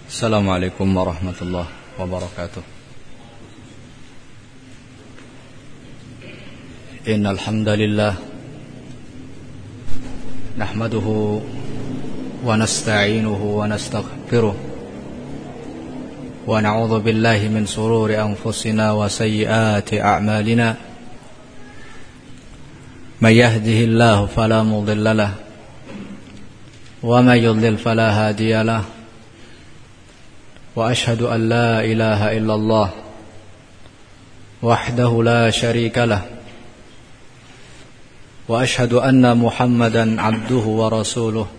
Assalamualaikum warahmatullahi wabarakatuh. Innal hamdalillah nahmaduhu wa nasta'inuhu wa nastaghfiruh wa na'udzu billahi min shururi anfusina wa sayyiati a'malina. May yahdihillahu fala mudilla lahu wa may yudlil fala hadiya lahu. Wa ashhadu an la ilaha illallah wahdahu la syarika lah. Wa ashhadu anna Muhammadan abduhu wa rasuluh.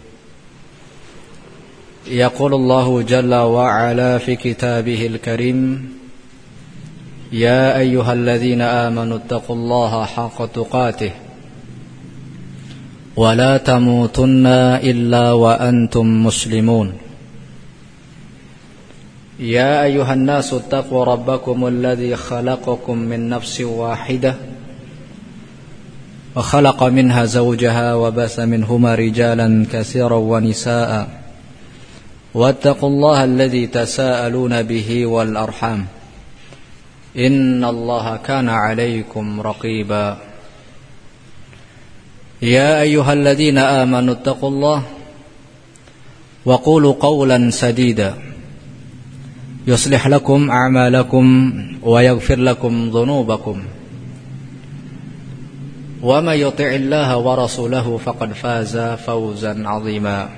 Yaqulu Allahu jalla wa ala fi kitabihil karim, ya ayyuhalladzina amanu taqullaha haqqa tuqatih wa la tamutunna illa wa antum muslimun. Ya ayuhan nasu taqwa rabbakum alladhi khalaqakum min nafsin wahidah wa khalaqa minha zawjaha wa basa minhuma rijalan katsiran wa nisaa wattaqullaha alladhi tasaaluna bihi wal arham innallaha kana 'alaykum raqiba. Ya ayyuhalladzina amanu taqullaha wa qulu qawlan sadida yuslih lakum a'malakum wa yaghfir lakum dhunubakum wa may yuti'illaha wa rasulahu faqad faza fawzan 'azima.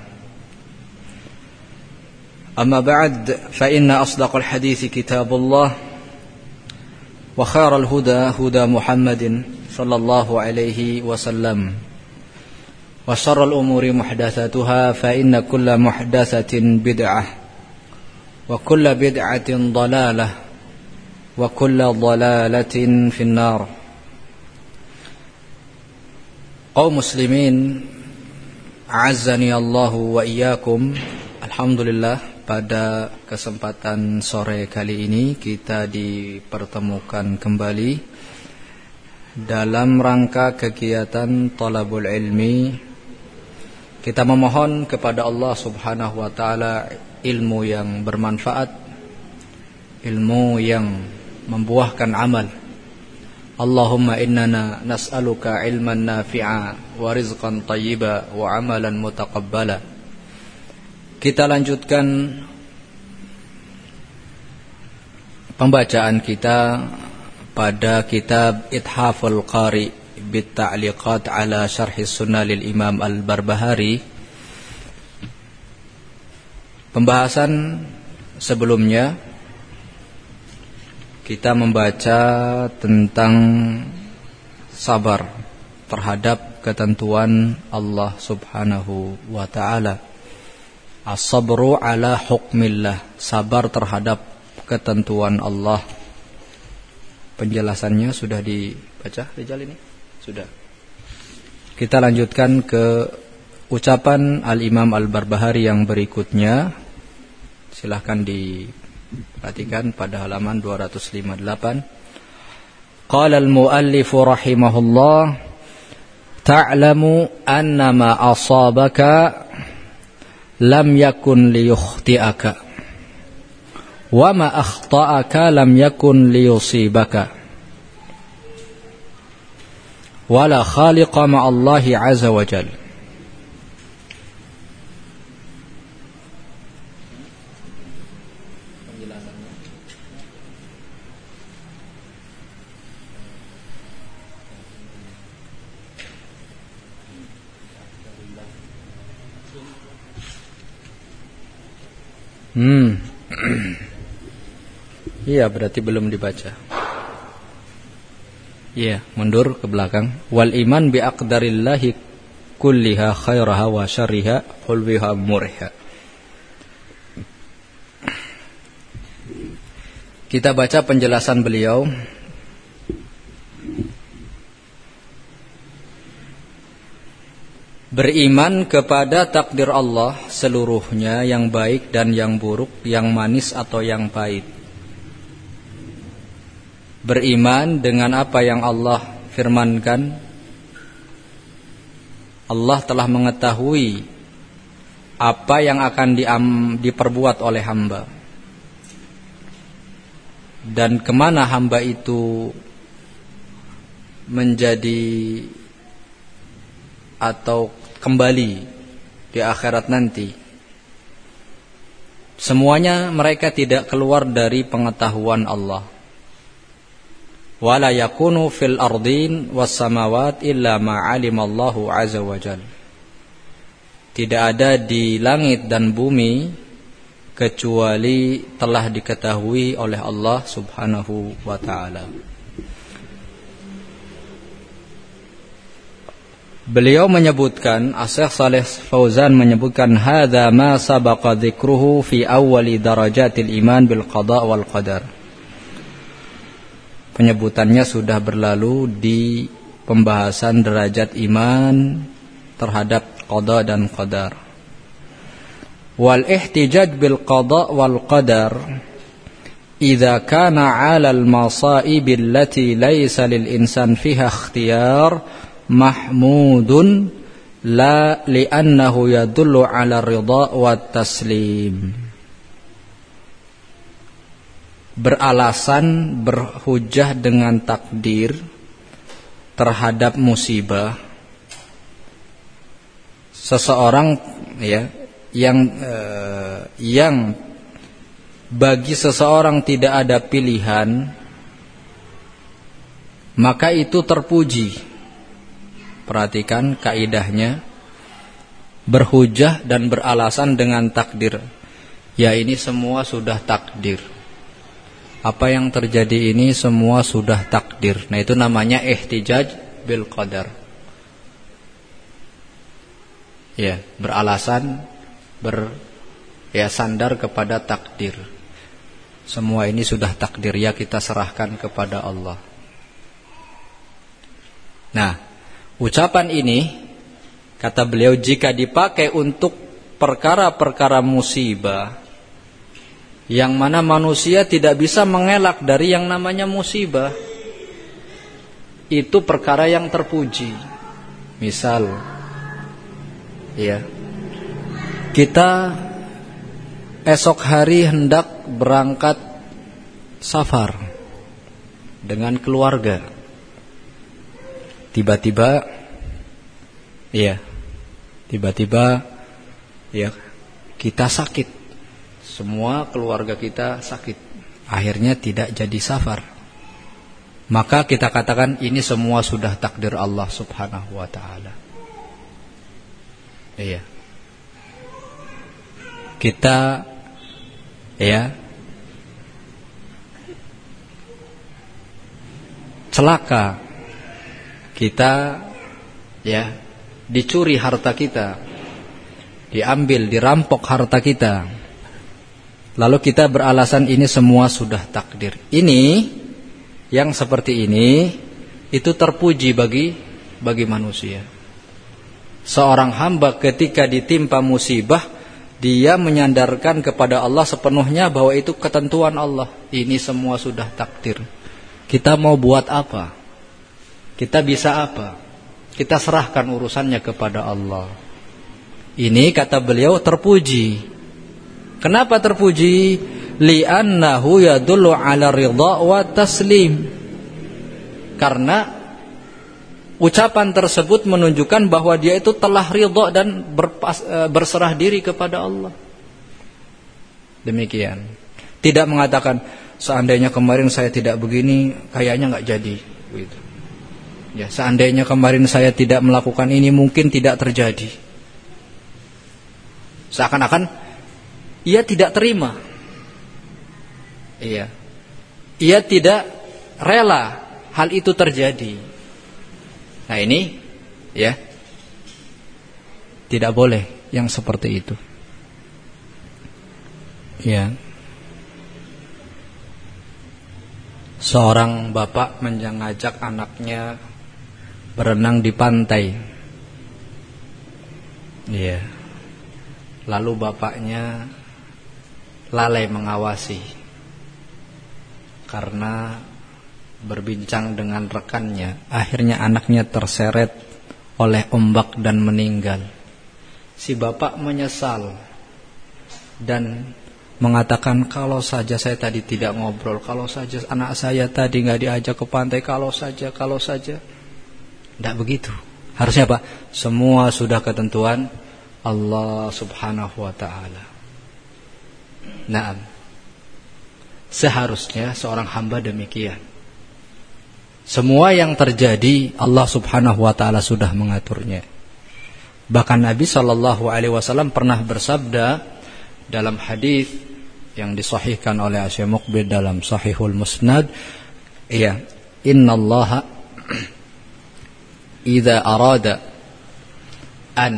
Amma ba'd, fa inna asdaqal hadithi kitabullah wa khairal huda huda Muhammadin sallallahu alaihi wasallam wa syarrul umuri muhdatsatuha fa inna kulla muhdatsatin bid'ah wa kulla bid'atin dhalalah wa kulla dhalalatin finnar. Kaum muslimin a'azzani Allahu wa iyyakum. Alhamdulillah, pada kesempatan sore kali ini kita dipertemukan kembali dalam rangka kegiatan thalabul ilmi. Kita memohon kepada Allah Subhanahu wa taala ilmu yang bermanfaat, ilmu yang membuahkan amal. Allahumma innana nas'aluka ilman nafi'a wa rizqan tayyiba wa amalan mutaqabbala. Kita lanjutkan pembacaan kita pada kitab Ithaful Qari bit ta'liqat ala syarh sunnah lil Imam Al-Barbahari. Pembahasan sebelumnya kita membaca tentang sabar terhadap ketentuan Allah Subhanahu wa taala. As-sabru ala hukmillah, sabar terhadap ketentuan Allah. Penjelasannya sudah dibaca Rijal ini? Sudah. Kita lanjutkan ke ucapan Al-Imam Al-Barbahari yang berikutnya. Silahkan diperhatikan pada halaman 258. Qala al-muallifu rahimahullah, ta'lamu annama asabaka lam yakun liyukhti'aka wa ma akhta'aka lam yakun liyusibaka wala khaliqa ma'allahi azza wa jalla. Iya, berarti belum dibaca. Iya, mundur ke belakang. Wal iman bi aqdarillahi kulliha khairaha wa syarriha hulwiha murha. Kita baca penjelasan beliau. Beriman kepada takdir Allah seluruhnya, yang baik dan yang buruk, yang manis atau yang pahit. Beriman dengan apa yang Allah firmankan. Allah telah mengetahui apa yang akan diperbuat oleh hamba, dan kemana hamba itu menjadi atau kembali di akhirat nanti. Semuanya mereka tidak keluar dari pengetahuan Allah. Wala yakunu fil ardin was samawat illa ma 'alimallahu 'azza wa jalla. Tidak ada di langit dan bumi kecuali telah diketahui oleh Allah Subhanahu wa taala. Beliau menyebutkan, Asy-Syaikh Shalih Fauzan menyebutkan, hadza ma sabaqa dzikruhu fi awwali darajatil iman bil qada wal qadar. Penyebutannya sudah berlalu di pembahasan derajat iman terhadap qada dan qadar. Wal ihtijaj bil qada wal qadar idza kana 'ala al masa'ib allati laysa lil insan fiha ikhtiyar mahmudun la li'annahu yadullu 'ala ridha wa taslim. Beralasan, berhujjah dengan takdir terhadap musibah seseorang, ya, yang bagi seseorang tidak ada pilihan, maka itu terpuji. Perhatikan kaidahnya, berhujjah dan beralasan dengan takdir. Ya, ini semua sudah takdir. Apa yang terjadi ini semua sudah takdir. Nah, itu namanya ihtijaj bil qadar. Ya, beralasan, sandar kepada takdir. Semua ini sudah takdir, ya, kita serahkan kepada Allah. Nah, ucapan ini, kata beliau, jika dipakai untuk perkara-perkara musibah, yang mana manusia tidak bisa mengelak dari yang namanya musibah, itu perkara yang terpuji. Misal, ya, kita esok hari hendak berangkat safar dengan keluarga. Tiba-tiba kita sakit. Semua keluarga kita sakit. Akhirnya tidak jadi safar. Maka kita katakan ini semua sudah takdir Allah Subhanahu wa taala. Iya. Kita celaka. Kita dicuri harta kita, diambil, dirampok harta kita. Lalu kita beralasan ini semua sudah takdir. Ini yang seperti ini itu terpuji bagi manusia. Seorang hamba ketika ditimpa musibah, dia menyandarkan kepada Allah sepenuhnya bahwa itu ketentuan Allah. Ini semua sudah takdir. Kita mau buat apa? Kita bisa apa? Kita serahkan urusannya kepada Allah. Ini kata beliau terpuji. Kenapa terpuji? Li'annahu yadullu 'ala ridha wa taslim. Karena ucapan tersebut menunjukkan bahwa dia itu telah ridha dan berserah diri kepada Allah. Demikian. Tidak mengatakan seandainya kemarin saya tidak begini, kayaknya enggak jadi, gitu. Ya, seandainya kemarin saya tidak melakukan ini, mungkin tidak terjadi. Seakan-akan ia tidak terima. Iya. Ia tidak rela hal itu terjadi. Nah, ini tidak boleh yang seperti itu. Ya. Seorang bapak mengajak anaknya berenang di pantai. Iya. Lalu bapaknya lalai mengawasi karena berbincang dengan rekannya. Akhirnya anaknya terseret oleh ombak dan meninggal. Si bapak menyesal dan mengatakan, kalau saja saya tadi tidak ngobrol, kalau saja anak saya tadi nggak diajak ke pantai, kalau saja. Tidak begitu. Harusnya apa? Semua sudah ketentuan Allah subhanahu wa ta'ala. Naam. Seharusnya seorang hamba demikian. Semua yang terjadi Allah subhanahu wa ta'ala sudah mengaturnya. Bahkan Nabi SAW pernah bersabda dalam hadis yang disahihkan oleh Syekh Muqbil dalam Sahihul Musnad, ya, innallaha idza arada an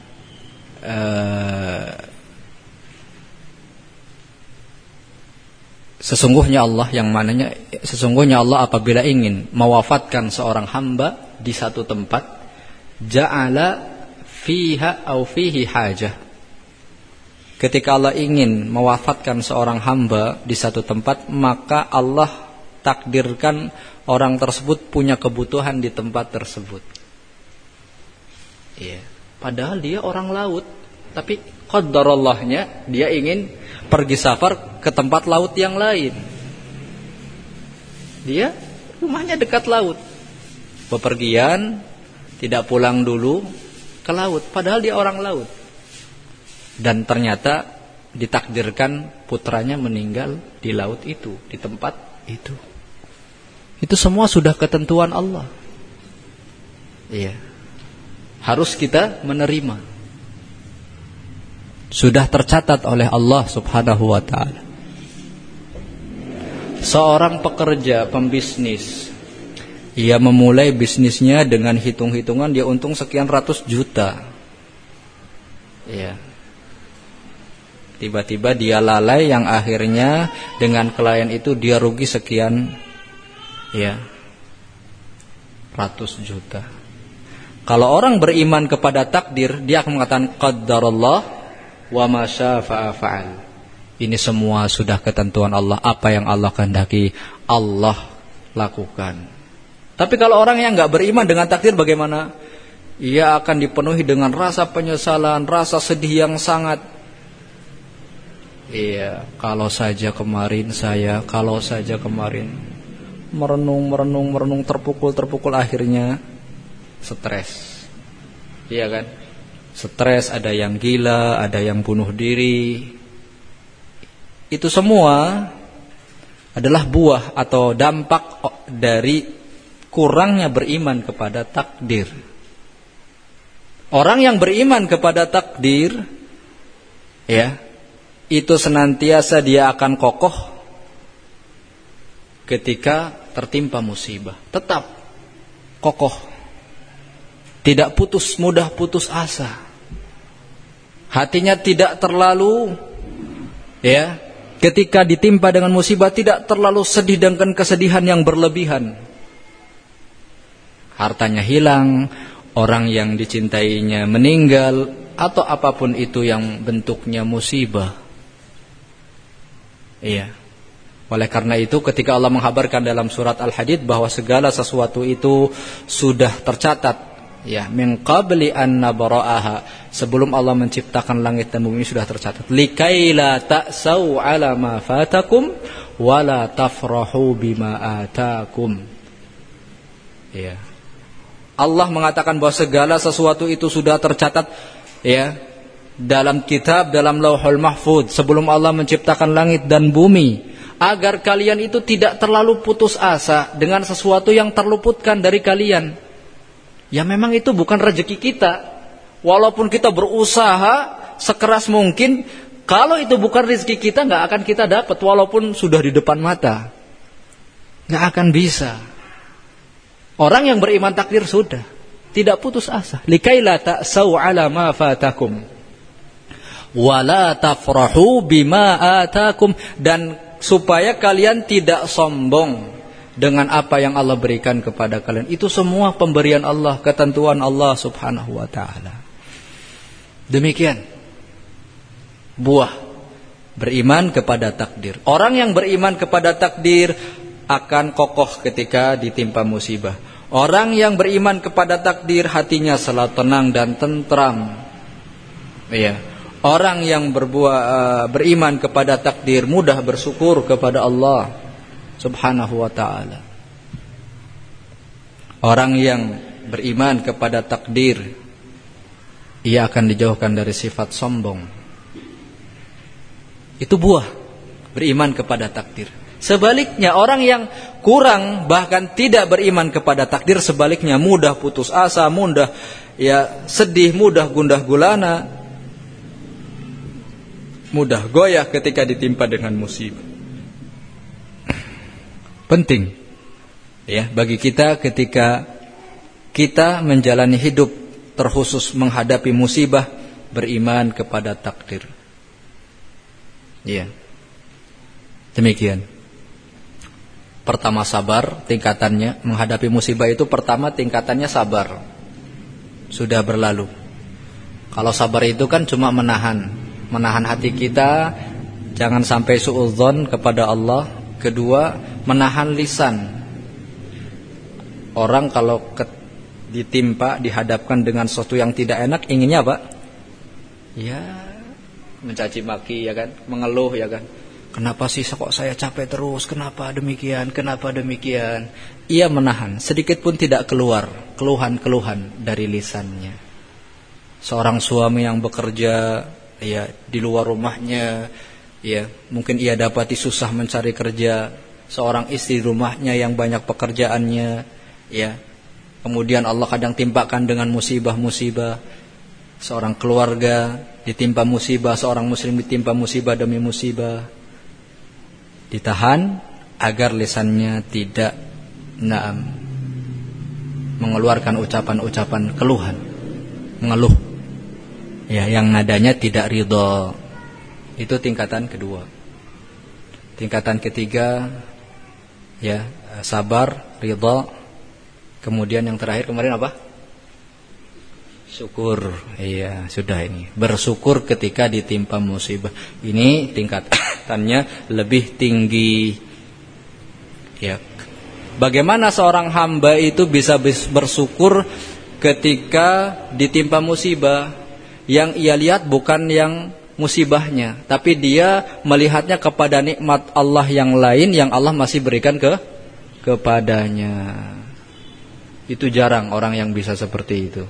sesungguhnya Allah apabila ingin mewafatkan seorang hamba di satu tempat, ja'ala fiha au fihi hajah. Ketika Allah ingin mewafatkan seorang hamba di satu tempat, maka Allah takdirkan orang tersebut punya kebutuhan di tempat tersebut. Iya. Padahal dia orang laut, tapi qadarallahnya dia ingin pergi safar ke tempat laut yang lain. Dia rumahnya dekat laut. Bepergian, tidak pulang dulu ke laut, padahal dia orang laut. Dan ternyata ditakdirkan putranya meninggal di laut itu, di tempat itu. Itu semua sudah ketentuan Allah. Iya. Harus kita menerima. Sudah tercatat oleh Allah subhanahu wa ta'ala. Seorang pekerja, pembisnis, ia memulai bisnisnya dengan hitung-hitungan dia untung sekian ratus juta. Iya. Tiba-tiba dia lalai yang akhirnya dengan klien itu dia rugi sekian, ya, ratus juta. Kalau orang beriman kepada takdir, dia akan mengatakan qaddarallah wa ma syaa fa'al. Ini semua sudah ketentuan Allah, apa yang Allah kehendaki Allah lakukan. Tapi kalau orang yang enggak beriman dengan takdir bagaimana? Ia akan dipenuhi dengan rasa penyesalan, rasa sedih yang sangat. Iya, kalau saja kemarin merenung terpukul akhirnya stres. Iya kan? Stres, ada yang gila, ada yang bunuh diri. Itu semua adalah buah atau dampak dari kurangnya beriman kepada takdir. Orang yang beriman kepada takdir, ya, itu senantiasa dia akan kokoh ketika tertimpa musibah. Tetap kokoh. Tidak mudah putus asa. Hatinya tidak terlalu, ya, ketika ditimpa dengan musibah tidak terlalu sedih dengan kesedihan yang berlebihan. Hartanya hilang, orang yang dicintainya meninggal, atau apapun itu yang bentuknya musibah. Iya. Oleh karena itu ketika Allah menghabarkan dalam surat Al-Hadid bahwa segala sesuatu itu sudah tercatat, ya, min qabli an nabra'aha, sebelum Allah menciptakan langit dan bumi sudah tercatat. Likaila ta'sau 'ala ma fatakum wa la tafrahu bima atakum. Ya. Allah mengatakan bahwa segala sesuatu itu sudah tercatat, ya, dalam kitab, dalam Lauhul Mahfuz sebelum Allah menciptakan langit dan bumi, agar kalian itu tidak terlalu putus asa dengan sesuatu yang terluputkan dari kalian. Ya memang itu bukan rezeki kita. Walaupun kita berusaha sekeras mungkin, kalau itu bukan rezeki kita nggak akan kita dapat walaupun sudah di depan mata. Nggak akan bisa. Orang yang beriman takdir sudah tidak putus asa. Likaila ta'sau 'ala ma fatakum wala tafrahu bima atakum, dan supaya kalian tidak sombong dengan apa yang Allah berikan kepada kalian. Itu semua pemberian Allah, ketentuan Allah subhanahu wa ta'ala. Demikian buah beriman kepada takdir. Orang yang beriman kepada takdir akan kokoh ketika ditimpa musibah. Orang yang beriman kepada takdir hatinya selalu tenang dan tentram. Ya. Orang yang beriman kepada takdir mudah bersyukur kepada Allah Subhanahu wa taala. Orang yang beriman kepada takdir, ia akan dijauhkan dari sifat sombong. Itu buah beriman kepada takdir. Sebaliknya orang yang kurang bahkan tidak beriman kepada takdir, sebaliknya mudah putus asa, mudah sedih, mudah gundah gulana, mudah goyah ketika ditimpa dengan musibah. Penting bagi kita ketika kita menjalani hidup, terkhusus menghadapi musibah, beriman kepada takdir. Demikian. Pertama sabar, tingkatannya menghadapi musibah itu pertama tingkatannya sabar. Sudah berlalu. Kalau sabar itu kan cuma menahan hati kita jangan sampai suudzon kepada Allah. Kedua, menahan lisan. Orang kalau ditimpa, dihadapkan dengan sesuatu yang tidak enak, inginnya apa? Mencaci maki, kan, mengeluh, kan. Kenapa sih kok saya capek terus? Kenapa demikian? Kenapa demikian? Ia menahan, sedikit pun tidak keluar keluhan-keluhan dari lisannya. Seorang suami yang bekerja di luar rumahnya, mungkin ia dapati susah mencari kerja. Seorang istri rumahnya yang banyak pekerjaannya, kemudian Allah kadang timpakan dengan musibah-musibah. Seorang keluarga ditimpa musibah, seorang muslim ditimpa musibah demi musibah. Ditahan agar lisannya tidak mengeluarkan ucapan-ucapan keluhan, mengeluh, yang nadanya tidak ridha. Itu tingkatan kedua. Tingkatan ketiga, sabar, ridha. Kemudian yang terakhir kemarin apa? Syukur. Sudah ini. Bersyukur ketika ditimpa musibah. Ini tingkatannya lebih tinggi. Bagaimana seorang hamba itu bisa bersyukur ketika ditimpa musibah? Yang ia lihat bukan yang musibahnya, tapi dia melihatnya kepada nikmat Allah yang lain yang Allah masih berikan kepadanya. Itu jarang orang yang bisa seperti itu.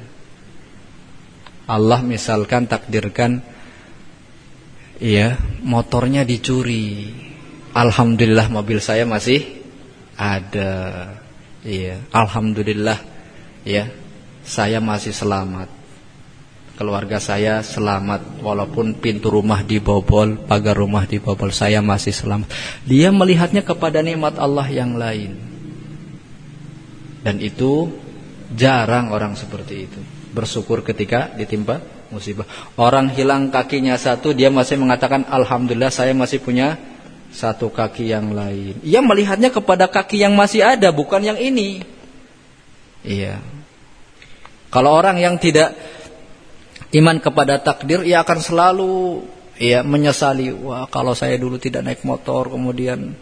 Allah misalkan takdirkan motornya dicuri, alhamdulillah mobil saya masih ada. Alhamdulillah saya masih selamat, keluarga saya selamat, walaupun pintu rumah dibobol, pagar rumah dibobol, saya masih selamat. Dia melihatnya kepada nikmat Allah yang lain. Dan itu jarang orang seperti itu, bersyukur ketika ditimpa musibah. Orang hilang kakinya satu, dia masih mengatakan alhamdulillah saya masih punya satu kaki yang lain. Ia melihatnya kepada kaki yang masih ada, bukan yang ini. Kalau orang yang tidak iman kepada takdir, ia akan selalu menyesali. Wah, kalau saya dulu tidak naik motor, kemudian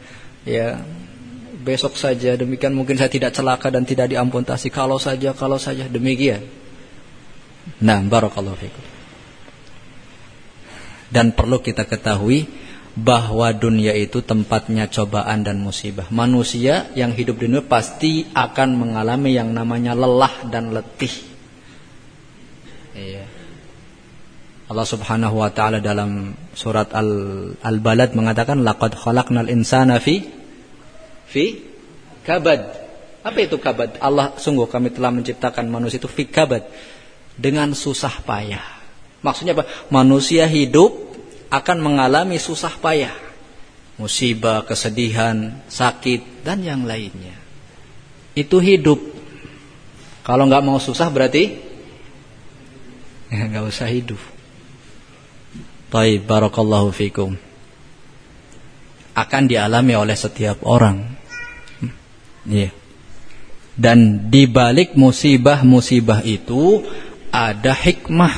besok saja demikian mungkin saya tidak celaka dan tidak diamputasi. Kalau saja demikian. Nah, barakallahu fikum. Dan perlu kita ketahui bahwa dunia itu tempatnya cobaan dan musibah. Manusia yang hidup di dunia pasti akan mengalami yang namanya lelah dan letih. Allah Subhanahu wa taala dalam surat Al-Balad mengatakan laqad khalaqnal insana fi kabad. Apa itu kabad? Allah, sungguh kami telah menciptakan manusia itu fi kabad, dengan susah payah. Maksudnya apa? Manusia hidup akan mengalami susah payah, musibah, kesedihan, sakit dan yang lainnya. Itu hidup. Kalau enggak mau susah berarti enggak usah hidup. Baik, barakallahu fikum. Akan dialami oleh setiap orang. Dan di balik musibah-musibah itu ada hikmah.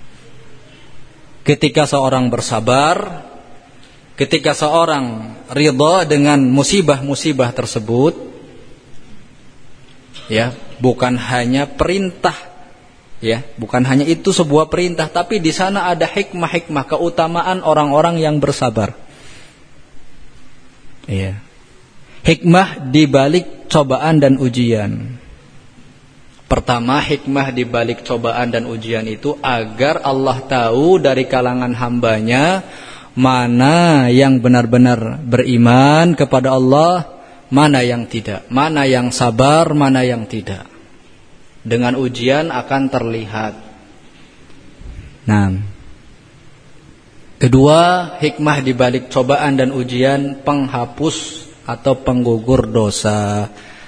Ketika seorang bersabar, ketika seorang ridha dengan musibah-musibah tersebut, bukan hanya perintah Ya, bukan hanya itu sebuah perintah, tapi di sana ada hikmah-hikmah, keutamaan orang-orang yang bersabar. Iya. Hikmah di balik cobaan dan ujian. Pertama, hikmah di balik cobaan dan ujian itu agar Allah tahu dari kalangan hambanya mana yang benar-benar beriman kepada Allah, mana yang tidak, mana yang sabar, mana yang tidak. Dengan ujian akan terlihat. Nah, kedua, hikmah di balik cobaan dan ujian penghapus atau penggugur dosa.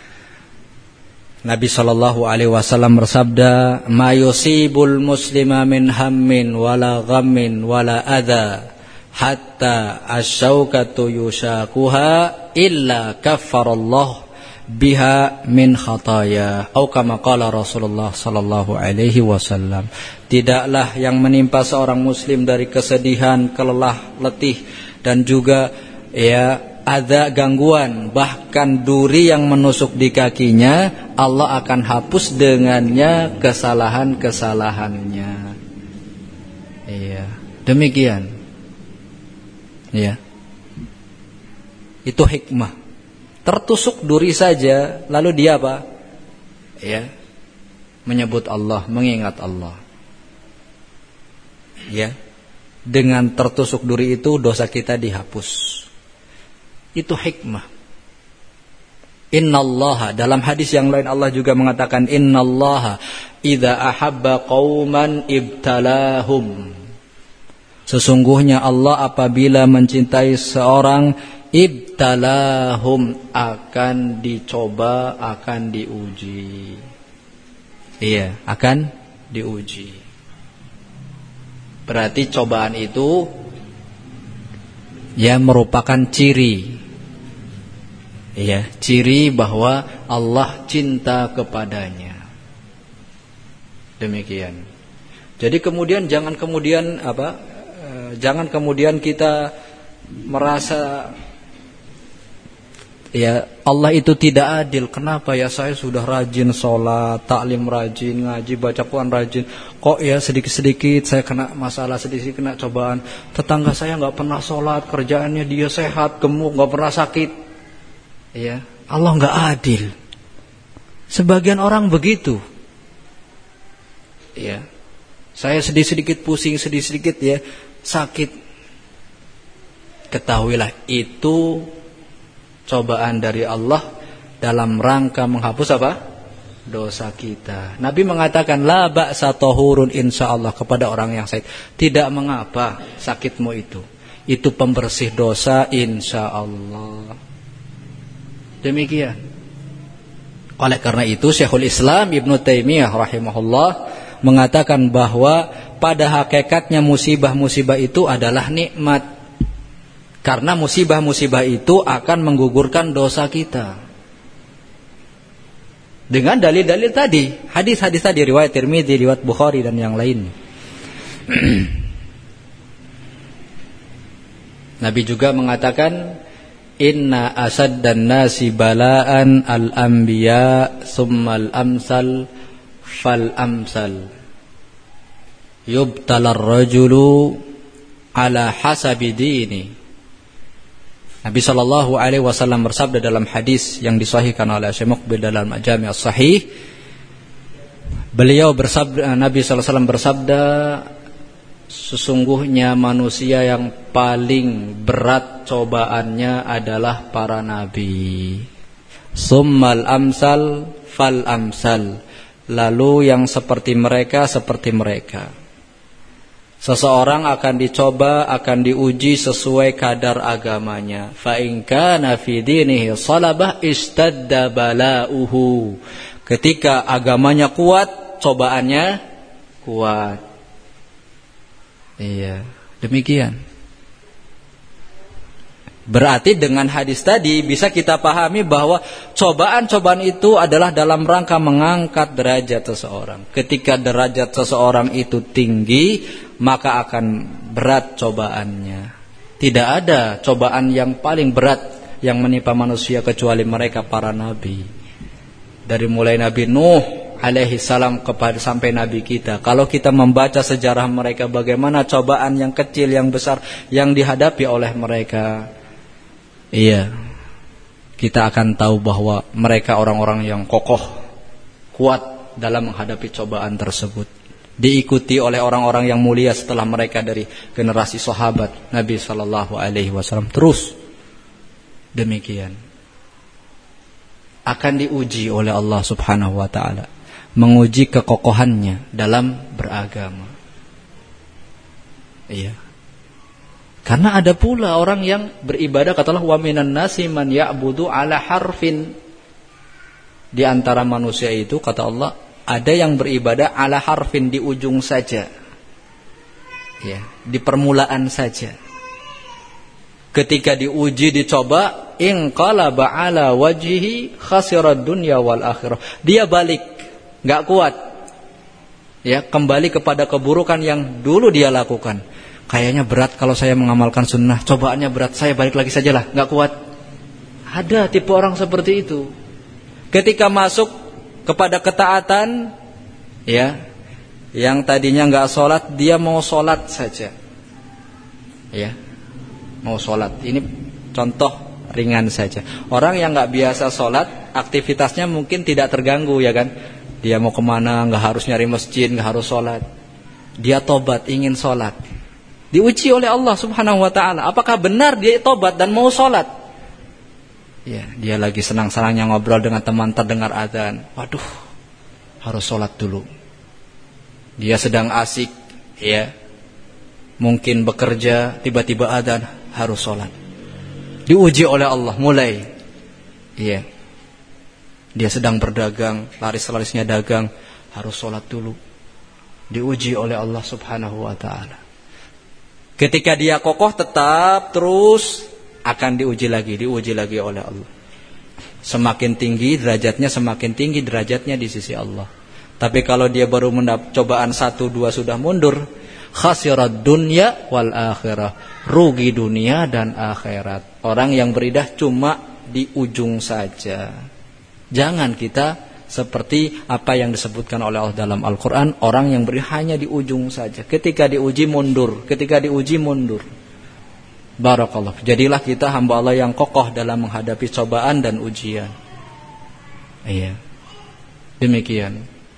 Nabi SAW bersabda, "Ma yusibul muslima min hammin wala ghammin wala adha hatta asyaukatu yushakuha illa kaffarallahu biha min khataya." Atau kama qala Rasulullah sallallahu alaihi wasallam. Tidaklah yang menimpa seorang muslim dari kesedihan, kelelah, letih dan juga ada gangguan, bahkan duri yang menusuk di kakinya, Allah akan hapus dengannya kesalahan-kesalahannya. Iya, demikian. Iya. Itu hikmah. Tertusuk duri saja, lalu dia apa? Ya, menyebut Allah, mengingat Allah. Ya, dengan tertusuk duri itu dosa kita dihapus. Itu hikmah. Innallaha, dalam hadis yang lain Allah juga mengatakan, Innallaha idza ahabba qauman ibtalahum. Sesungguhnya Allah apabila mencintai seorang, ibtalahum, akan dicoba, akan diuji. Iya, akan diuji. Berarti cobaan itu ya merupakan ciri. Iya, ciri bahwa Allah cinta kepadanya. Demikian. Jadi kemudian jangan kemudian kita merasa ya Allah itu tidak adil. Kenapa ya saya sudah rajin sholat, taklim rajin, ngaji, baca Quran rajin, kok ya sedikit-sedikit saya kena masalah, sedikit kena cobaan. Tetangga saya nggak pernah sholat, kerjaannya dia sehat, gemuk, nggak pernah sakit. Ya, Allah nggak adil. Sebagian orang begitu. Ya, saya sedikit-sedikit pusing, sedikit-sedikit ya sakit. Ketahuilah itu cobaan dari Allah dalam rangka menghapus apa? Dosa kita. Nabi mengatakan la ba'sa tahurun insyaallah kepada orang yang sakit. Tidak mengapa sakitmu itu. Itu pembersih dosa insyaallah. Demikian. Oleh karena itu Syekhul Islam Ibnu Taimiyah rahimahullah mengatakan bahwa pada hakikatnya musibah-musibah itu adalah nikmat. Karena musibah-musibah itu akan menggugurkan dosa kita. Dengan dalil-dalil tadi, hadis-hadis tadi, riwayat Tirmidzi, riwayat Bukhari dan yang lain. Nabi juga mengatakan, Inna asaddan nasi bala'an al-anbiya summal amsal fal amsal. Yubtalar rajulu ala hasabi dini. Nabi SAW bersabda dalam hadis yang disahihkan oleh Syekh Muqbil dalam Al-Jami' As-Sahih. Nabi SAW bersabda, sesungguhnya manusia yang paling berat cobaannya adalah para nabi. Summal amsal fal amsal. Lalu yang seperti mereka, seperti mereka. Seseorang akan dicoba, akan diuji sesuai kadar agamanya. Fa in kana fi dinihi salabah istadda bala'uhu. Ketika agamanya kuat, cobaannya kuat. Iya, demikian. Berarti dengan hadis tadi bisa kita pahami bahwa cobaan-cobaan itu adalah dalam rangka mengangkat derajat seseorang. Ketika derajat seseorang itu tinggi, maka akan berat cobaannya. Tidak ada cobaan yang paling berat yang menimpa manusia kecuali mereka para nabi. Dari mulai Nabi Nuh alaihi salam kepada sampai nabi kita. Kalau kita membaca sejarah mereka, bagaimana cobaan yang kecil, yang besar yang dihadapi oleh mereka, iya, kita akan tahu bahwa mereka orang-orang yang kokoh, kuat dalam menghadapi cobaan tersebut. Diikuti oleh orang-orang yang mulia setelah mereka dari generasi sahabat Nabi sallallahu alaihi wasallam. Terus demikian akan diuji oleh Allah Subhanahu wa taala, menguji kekokohannya dalam beragama. Iya. Karena ada pula orang yang beribadah, katalah wa minan nasi man ya'budu ala harfin. Di antara manusia itu, kata Allah, ada yang beribadah ala harfin, di ujung saja. Ya, di permulaan saja. Ketika diuji, dicoba, inqalaba ala wajhihi khasirad dunya wal akhirah. Dia balik, enggak kuat. Ya, kembali kepada keburukan yang dulu dia lakukan. Kayaknya berat kalau saya mengamalkan sunnah, cobaannya berat, saya balik lagi sajalah, enggak kuat. Ada tipe orang seperti itu. Ketika masuk kepada ketaatan, ya, yang tadinya enggak sholat, dia mau sholat saja. Ya, mau sholat. Ini contoh ringan saja. Orang yang enggak biasa sholat, aktivitasnya mungkin tidak terganggu, ya kan? Dia mau kemana, enggak harus nyari masjid, enggak harus sholat. Dia tobat, ingin sholat. Diuji oleh Allah Subhanahu wa taala. Apakah benar dia tobat dan mau sholat? Ya, dia lagi senang-senangnya ngobrol dengan teman, terdengar azan. Waduh, harus sholat dulu. Dia sedang asik, ya, mungkin bekerja, tiba-tiba azan, harus sholat. Diuji oleh Allah, mulai, ya, dia sedang berdagang, laris-larisnya dagang, harus sholat dulu. Diuji oleh Allah Subhanahu wa taala. Ketika dia kokoh tetap terus, akan diuji lagi oleh Allah. Semakin tinggi derajatnya, semakin tinggi derajatnya di sisi Allah. Tapi kalau dia baru mendapat cobaan 1, 2 sudah mundur, khasirad dunya wal akhirah, rugi dunia dan akhirat. Orang yang beribadah cuma di ujung saja. Jangan kita seperti apa yang disebutkan oleh Allah dalam Al-Quran, orang yang beribadah hanya di ujung saja. Ketika diuji mundur, Barakallah. Jadilah kita hamba Allah yang kokoh dalam menghadapi cobaan dan ujian. Iya. Demikian.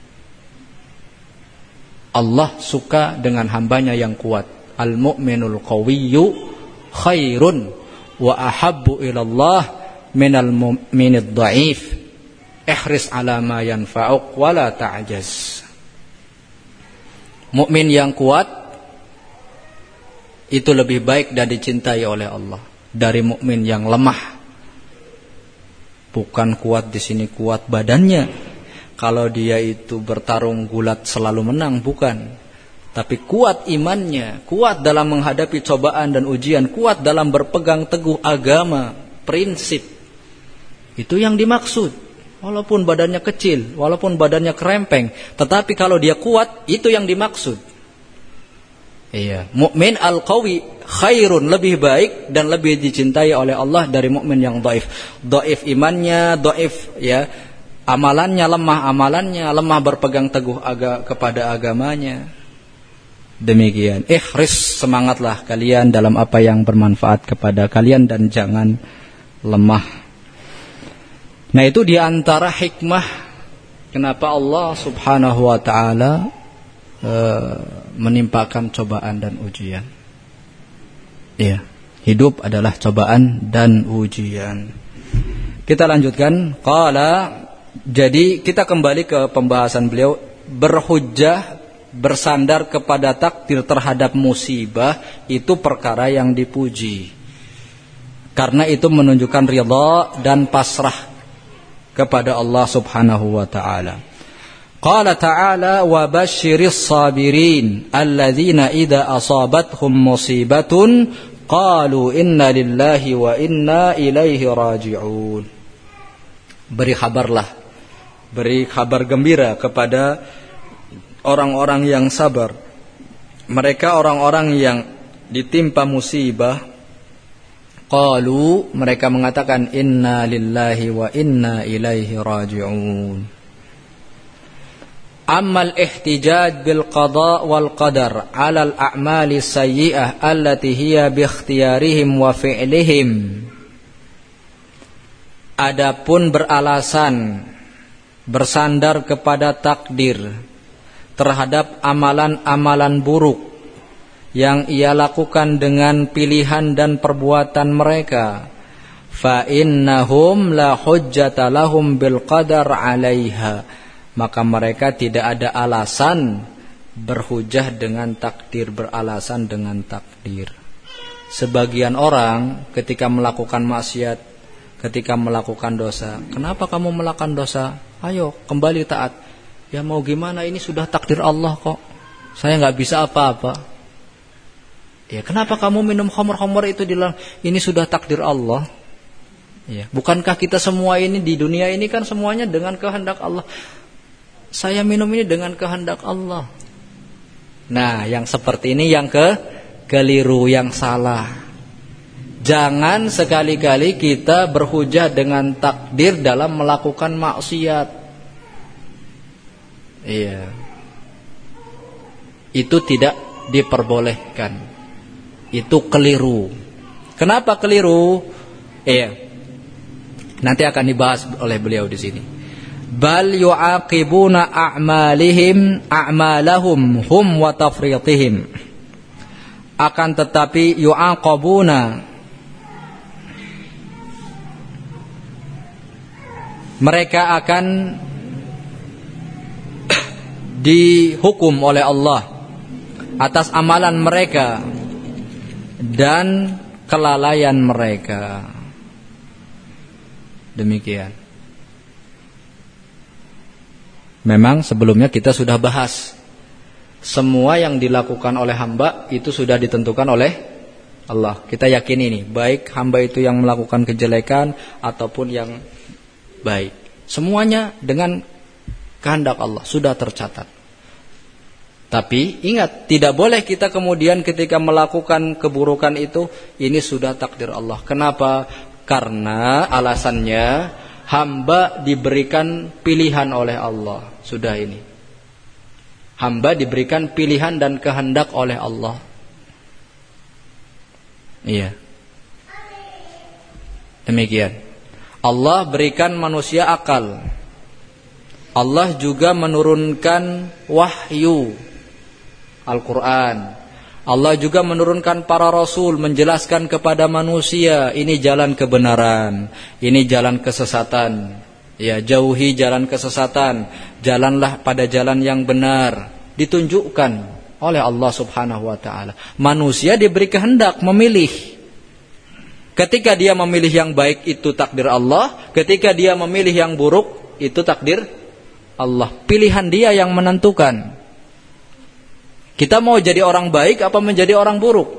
Allah suka dengan hambanya yang kuat. Al-mu'minul qawiyyu khairun wa ahabbu ilallah minal mu'minid dha'if. Ihris ala ma yanfa'uk wa la ta'jaz. Mukmin yang kuat itu lebih baik dan dicintai oleh Allah dari mukmin yang lemah. Bukan kuat di sini kuat badannya. Kalau dia itu bertarung gulat selalu menang, bukan. Tapi kuat imannya, kuat dalam menghadapi cobaan dan ujian, kuat dalam berpegang teguh agama, prinsip. Itu yang dimaksud. Walaupun badannya kecil, walaupun badannya kerempeng, tetapi kalau dia kuat, itu yang dimaksud. Iya, mukmin al-qawi khairun, lebih baik dan lebih dicintai oleh Allah dari mukmin yang dhaif. Dhaif imannya, dhaif ya, amalannya lemah berpegang teguh kepada agamanya. Demikian. Ihris, semangatlah kalian dalam apa yang bermanfaat kepada kalian dan jangan lemah. Nah, itu di antara hikmah kenapa Allah Subhanahu wa taala menimpakan cobaan dan ujian. Iya, hidup adalah cobaan dan ujian. Kita lanjutkan. Jadi kita kembali ke pembahasan beliau, berhujjah, bersandar kepada takdir terhadap musibah itu perkara yang dipuji. Karena itu menunjukkan ridha dan pasrah kepada Allah Subhanahu wa taala. Qala ta'ala wa basyiris sabirin alladzina idza asabathum musibatun qalu inna lillahi wa inna ilaihi raji'un. Beri kabar gembira kepada orang-orang yang sabar. Mereka orang-orang yang ditimpa musibah. Qalu, mereka mengatakan inna lillahi wa inna ilaihi raji'un. Ammal ihtijaj bil qada wal qadar 'ala al a'mali sayyi'ah allati hiya bi ikhtiyarihim wa fi'lihim. Adapun beralasan bersandar kepada takdir terhadap amalan-amalan buruk yang ia lakukan dengan pilihan dan perbuatan mereka, fa innahum la hujjata lahum bil qadar 'alaiha, maka mereka tidak ada alasan berhujah dengan takdir, beralasan dengan takdir. Sebagian orang ketika melakukan maksiat, ketika melakukan dosa, kenapa kamu melakukan dosa? Ayo kembali taat. Ya mau gimana, ini sudah takdir Allah kok, saya gak bisa apa-apa. Ya kenapa kamu minum khamr-khamr itu, bilang ini sudah takdir Allah. Ya, bukankah kita semua ini di dunia ini kan semuanya dengan kehendak Allah. Saya minum ini dengan kehendak Allah. Nah, yang seperti ini yang keliru, yang salah. Jangan sekali-kali kita berhujah dengan takdir dalam melakukan maksiat. Iya. Itu tidak diperbolehkan. Itu keliru. Kenapa keliru? Iya. Nanti akan dibahas oleh beliau di sini. Bal yu'aqibuna a'malahum hum wa tafritihim. Akan tetapi yu'aqabuna, mereka akan dihukum oleh Allah atas amalan mereka dan kelalaian mereka. Demikian. Memang sebelumnya kita sudah bahas, semua yang dilakukan oleh hamba itu sudah ditentukan oleh Allah. Kita yakin ini, baik hamba itu yang melakukan kejelekan ataupun yang baik, semuanya dengan kehendak Allah sudah tercatat. Tapi ingat, tidak boleh kita kemudian ketika melakukan keburukan itu, ini sudah takdir Allah. Kenapa? Karena alasannya hamba diberikan pilihan oleh Allah. Sudah ini, hamba diberikan pilihan dan kehendak oleh Allah. Iya. Demikian. Allah berikan manusia akal. Allah juga menurunkan wahyu Al-Quran. Allah juga menurunkan para rasul menjelaskan kepada manusia, ini jalan kebenaran, ini jalan kesesatan. Ya, jauhi jalan kesesatan, jalanlah pada jalan yang benar. Ditunjukkan oleh Allah Subhanahu wa ta'ala. Manusia diberi kehendak memilih. Ketika dia memilih yang baik, itu takdir Allah. Ketika dia memilih yang buruk, itu takdir Allah. Pilihan dia yang menentukan. Kita mau jadi orang baik apa menjadi orang buruk?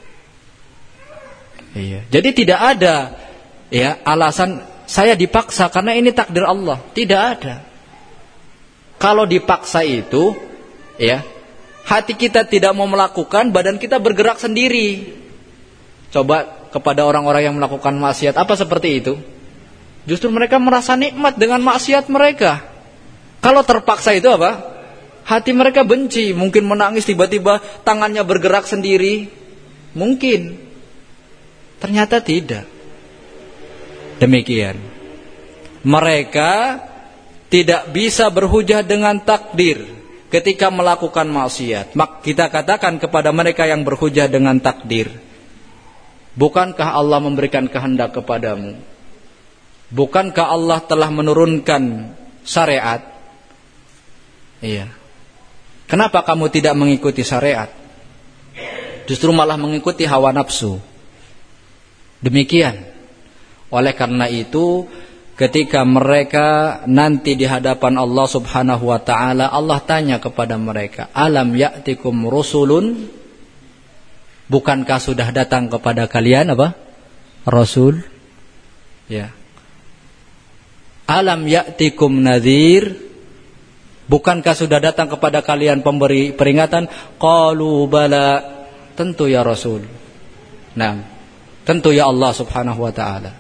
Iya. Jadi tidak ada ya alasan saya dipaksa karena ini takdir Allah. Tidak ada. Kalau dipaksa itu, ya, hati kita tidak mau melakukan, badan kita bergerak sendiri. Coba kepada orang-orang yang melakukan maksiat, apa seperti itu? Justru mereka merasa nikmat dengan maksiat mereka. Kalau terpaksa itu apa? Hati mereka benci, mungkin menangis, tiba-tiba tangannya bergerak sendiri. Mungkin. Ternyata tidak. Demikian. Mereka tidak bisa berhujah dengan takdir ketika melakukan maksiat. Maka kita katakan kepada mereka yang berhujah dengan takdir, bukankah Allah memberikan kehendak kepadamu? Bukankah Allah telah menurunkan syariat? Iya. Kenapa kamu tidak mengikuti syariat? Justru malah mengikuti hawa nafsu. Demikian. Oleh karena itu, ketika mereka nanti di hadapan Allah Subhanahu wa ta'ala, Allah tanya kepada mereka, alam ya'tikum rusulun, bukankah sudah datang kepada kalian apa? Rasul? Ya. Alam ya'tikum nadhir, bukankah sudah datang kepada kalian pemberi peringatan? Qalu bala, tentu ya Rasul. Nah, tentu ya Allah Subhanahu wa ta'ala.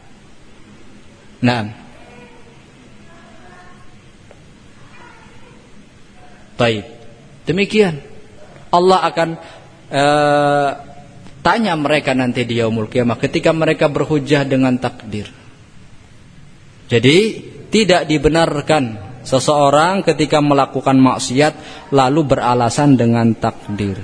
Nah, Taib. Demikian Allah akan tanya mereka nanti di yaumul qiyamah ketika mereka berhujjah dengan takdir. Jadi tidak dibenarkan seseorang ketika melakukan maksiat lalu beralasan dengan takdir.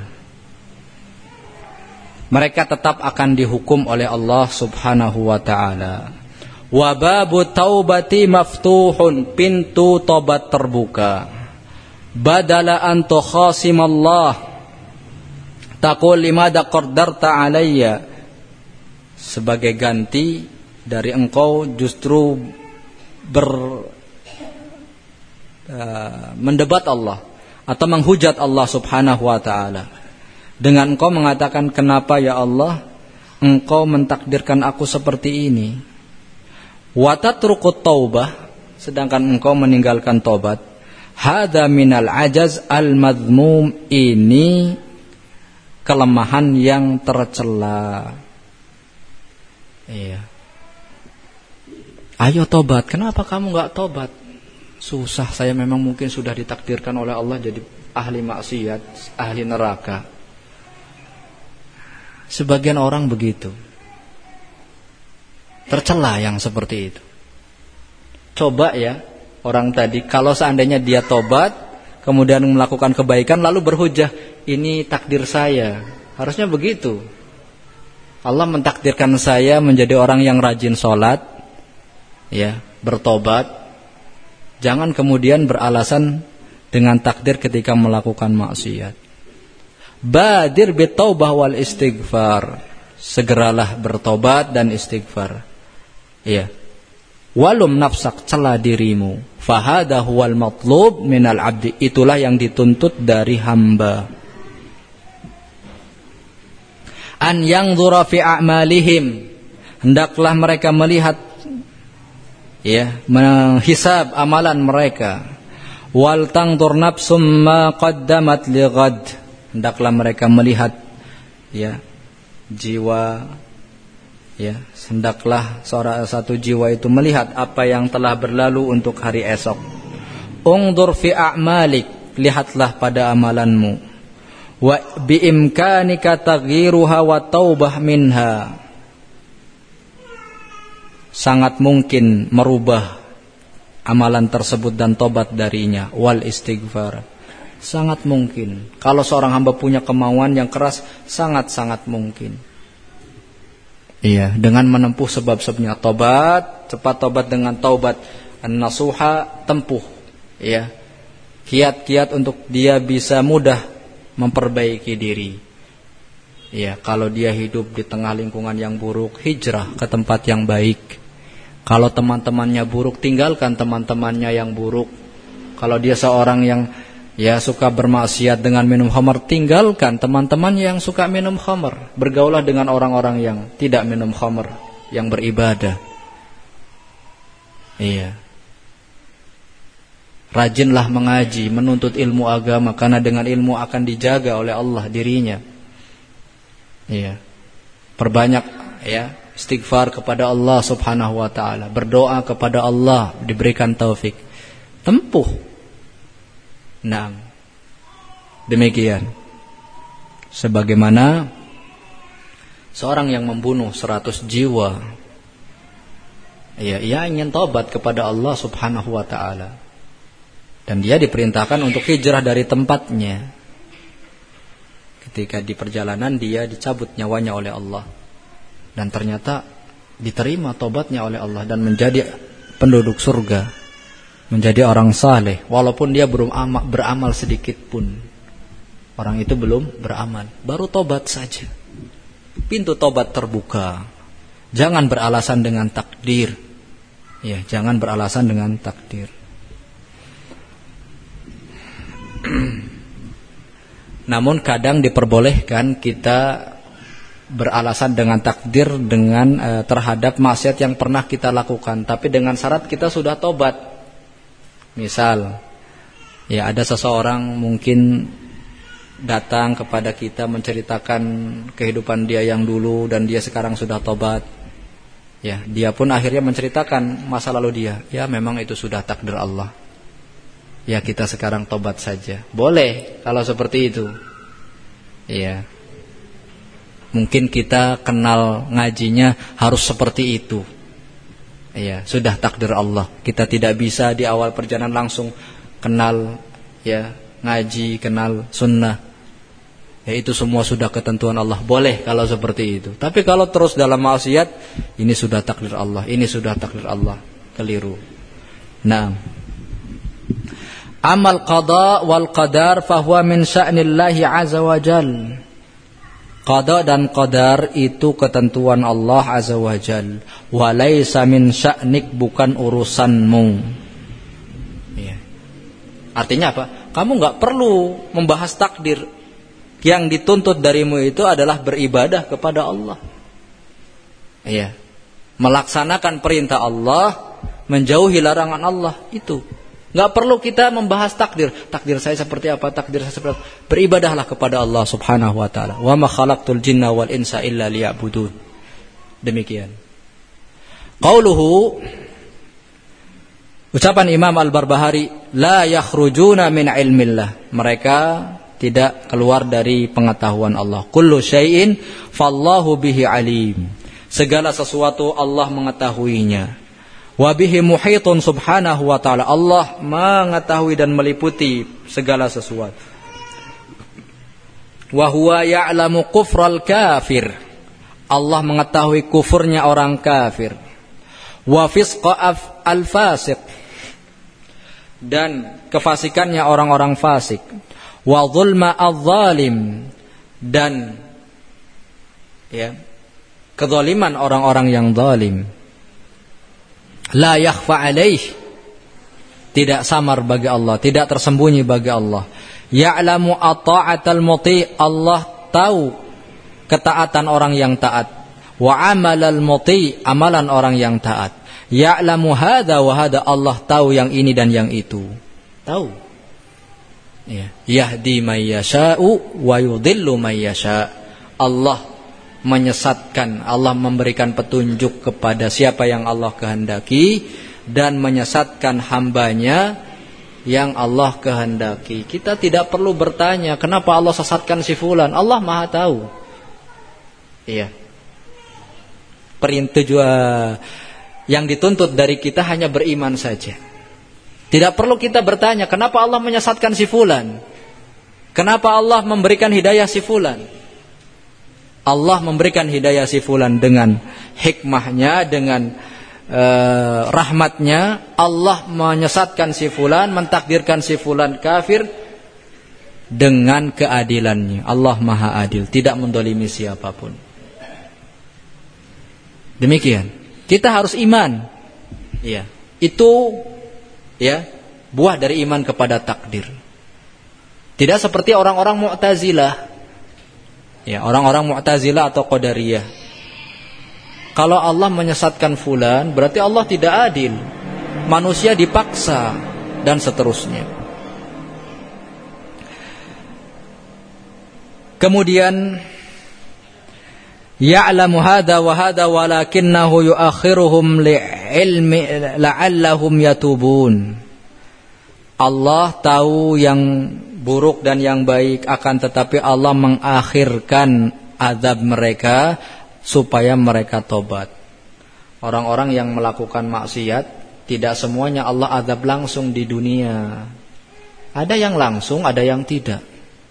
Mereka tetap akan dihukum oleh Allah Subhanahu wa taala. Wa babu taubati maftuhun, pintu tobat terbuka. Badala an tukhasimallah taqul limada qaddarta alayya, sebagai ganti dari engkau justru mendebat Allah atau menghujat Allah Subhanahu wa taala dengan engkau mengatakan, kenapa ya Allah engkau mentakdirkan aku seperti ini? Wa tatrukut taubah, sedangkan engkau meninggalkan taubat. Hadza minal ajaz al madhmum, ini kelemahan yang tercela. Iya. Ayo tobat. Kenapa kamu enggak tobat? Susah, saya memang mungkin sudah ditakdirkan oleh Allah jadi ahli maksiat, ahli neraka. Sebagian orang begitu. Tercela yang seperti itu. Coba ya, orang tadi kalau seandainya dia tobat, kemudian melakukan kebaikan lalu berhujjah, ini takdir saya. Harusnya begitu. Allah mentakdirkan saya menjadi orang yang rajin sholat, ya, bertobat. Jangan kemudian beralasan dengan takdir ketika melakukan maksiat. Badir bitaubah wal istighfar, segeralah bertobat dan istighfar. Ya. Walum nafsak, cela dirimu. Fahada huwal matlub minal abdi, itulah yang dituntut dari hamba. An yanzura fi a'malihim, hendaklah mereka melihat, ya, menghisab amalan mereka. Wal tangdur nafsum ma qaddamat lighad, hendaklah mereka melihat, ya, jiwa, ya, hendaklah satu jiwa itu melihat apa yang telah berlalu untuk hari esok. Ungdur fi a'malik, lihatlah pada amalanmu. Wa biimkanika taghyiruha wa taubah minha, sangat mungkin merubah amalan tersebut dan tobat darinya. Wal istighfar, sangat mungkin. Kalau seorang hamba punya kemauan yang keras, sangat-sangat mungkin. Iya, dengan menempuh sebab-sebabnya. Tobat, cepat tobat dengan taubat an-nasuha, tempuh, ya, kiat-kiat untuk dia bisa mudah memperbaiki diri. Ya, kalau dia hidup di tengah lingkungan yang buruk, hijrah ke tempat yang baik. Kalau teman-temannya buruk, tinggalkan teman-temannya yang buruk. Kalau dia seorang yang, ya, suka bermaksiat dengan minum khamar, tinggalkan teman-teman yang suka minum khamar. Bergaulah dengan orang-orang yang tidak minum khamar, yang beribadah. Iya. Rajinlah mengaji, menuntut ilmu agama, karena dengan ilmu akan dijaga oleh Allah dirinya. Iya. Perbanyak, ya, istighfar kepada Allah Subhanahu wa taala, berdoa kepada Allah diberikan taufik. Tempuh. Nah, demikian. Sebagaimana seorang yang membunuh 100 jiwa, ya, ia ingin taubat kepada Allah Subhanahu wa taala. Dan dia diperintahkan untuk hijrah dari tempatnya. Ketika di perjalanan dia dicabut nyawanya oleh Allah. Dan ternyata diterima tobatnya oleh Allah dan menjadi penduduk surga. Menjadi orang saleh. Walaupun dia belum beramal sedikit pun. Orang itu belum beramal. Baru tobat saja. Pintu tobat terbuka. Jangan beralasan dengan takdir. Ya, jangan beralasan dengan takdir. Namun kadang diperbolehkan kita beralasan dengan takdir dengan terhadap maksiat yang pernah kita lakukan, tapi dengan syarat kita sudah tobat. Misal, ya, ada seseorang mungkin datang kepada kita menceritakan kehidupan dia yang dulu dan dia sekarang sudah tobat. Ya, dia pun akhirnya menceritakan masa lalu dia. Ya, memang itu sudah takdir Allah. ya kita sekarang tobat saja. Boleh kalau seperti itu. Ya. Mungkin kita kenal ngajinya harus seperti itu. Ya, sudah takdir Allah. Kita tidak bisa di awal perjalanan langsung kenal ya ngaji, kenal sunnah. Ya, itu semua sudah ketentuan Allah. Boleh kalau seperti itu. Tapi kalau terus dalam maksiat, ini sudah takdir Allah, ini sudah takdir Allah. Keliru. Nah, amal qada wal qadar fahuwa min sya'nillahi azza wa jal. Qada dan qadar itu ketentuan Allah azza wa jal. Wa laisa min sya'nik, bukan urusanmu. Ya. Artinya apa? Kamu enggak perlu membahas takdir. Yang dituntut darimu itu adalah beribadah kepada Allah. Ya. Melaksanakan perintah Allah, menjauhi larangan Allah, itu. Enggak perlu kita membahas takdir. Takdir saya seperti apa? Takdir saya seperti apa? Beribadahlah kepada Allah Subhanahu wa taala. Wa ma khalaqtul jinna wal insa illa liya'budun. Demikian. Qauluhu, ucapan Imam Al-Barbahari, la yakhrujuna min ilmillah. Mereka tidak keluar dari pengetahuan Allah. Kullu syai'in fallahu bihi alim. Segala sesuatu Allah mengetahuinya. Wa bihi muhitun subhanahu wa ta'ala. Allah mengetahui dan meliputi segala sesuatu. Wa huwa ya'lamu kufral kafir. Allah mengetahui kufurnya orang kafir. Wa fisqa al-fasiq. Dan kefasikannya orang-orang fasik. Wa zulma al-zalim. Dan ya, kezaliman orang-orang yang zalim. La yakhfa alaih, tidak samar bagi Allah, tidak tersembunyi bagi Allah. Ya'lamu ata'atal muti', Allah tahu ketaatan orang yang taat. Wa amalal muti', amalan orang yang taat. Ya'lamu hadza wa hadza, Allah tahu yang ini dan yang itu. Tahu. Ya. Yahdi may yasha'u wa yudhillu may yasha'. Allah menyesatkan, Allah memberikan petunjuk kepada siapa yang Allah kehendaki, dan menyesatkan hambanya yang Allah kehendaki. Kita tidak perlu bertanya kenapa Allah sesatkan si fulan. Allah Maha tahu. Iya. Perintah juga yang dituntut dari kita hanya beriman saja. Tidak perlu kita bertanya kenapa Allah menyesatkan si fulan, kenapa Allah memberikan hidayah si fulan. Allah memberikan hidayah si fulan dengan hikmahnya, dengan rahmatnya. Allah menyesatkan si fulan, mentakdirkan si fulan kafir dengan keadilannya. Allah Maha Adil, tidak mendolimi siapapun. Demikian. Kita harus iman. Ya, itu ya buah dari iman kepada takdir. Tidak seperti orang-orang Mu'tazilah. Ya, orang-orang Mu'tazilah atau Qadariyah. Kalau Allah menyesatkan fulan, berarti Allah tidak adil. Manusia dipaksa dan seterusnya. Kemudian ya'lamu hadza wa hadza walakinnahu yu'akhiruhum li'ilmi la'allahum yatubun. Allah tahu yang buruk dan yang baik, akan tetapi Allah mengakhirkan azab mereka supaya mereka tobat. Orang-orang yang melakukan maksiat, tidak semuanya Allah azab langsung di dunia. Ada yang langsung, ada yang tidak.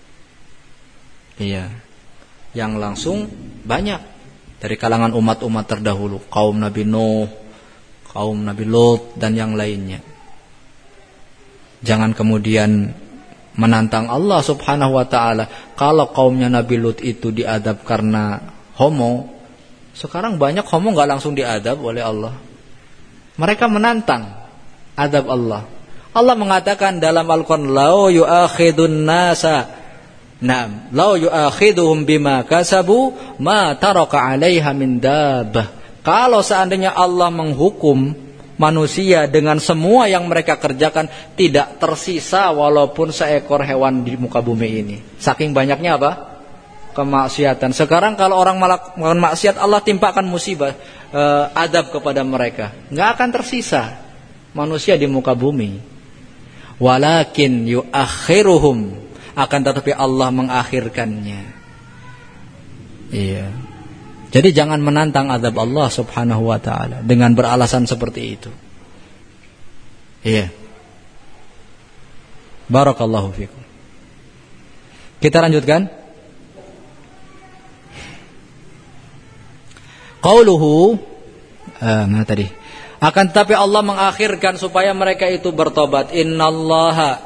Iya. Yang langsung banyak dari kalangan umat-umat terdahulu, kaum Nabi Nuh, kaum Nabi Lut dan yang lainnya. Jangan kemudian menantang Allah Subhanahu wa ta'ala. Kalau kaumnya Nabi Lut itu diadab karena homo, sekarang banyak homo gak langsung diadab oleh Allah. Mereka menantang adab Allah. Allah mengatakan dalam Al-Quran, "Lau yu'akhidun nasa, na'am, lau yu'akhiduhum bima kasabu, ma taraka 'alaiha min dabbah." Kalau seandainya Allah menghukum manusia dengan semua yang mereka kerjakan, tidak tersisa walaupun seekor hewan di muka bumi ini. Saking banyaknya apa? Kemaksiatan. Sekarang kalau orang melakukan maksiat, Allah timpakan musibah, adab kepada mereka. Nggak akan tersisa manusia di muka bumi. walakin yuakhiruhum, akan tetapi Allah mengakhirkannya. Iya. Jadi jangan menantang azab Allah Subhanahu wa taala dengan beralasan seperti itu. Iya. Barakallahu fikum. Kita lanjutkan. Qauluhu mana tadi? Akan tetapi Allah mengakhirkan supaya mereka itu bertobat. Innallaha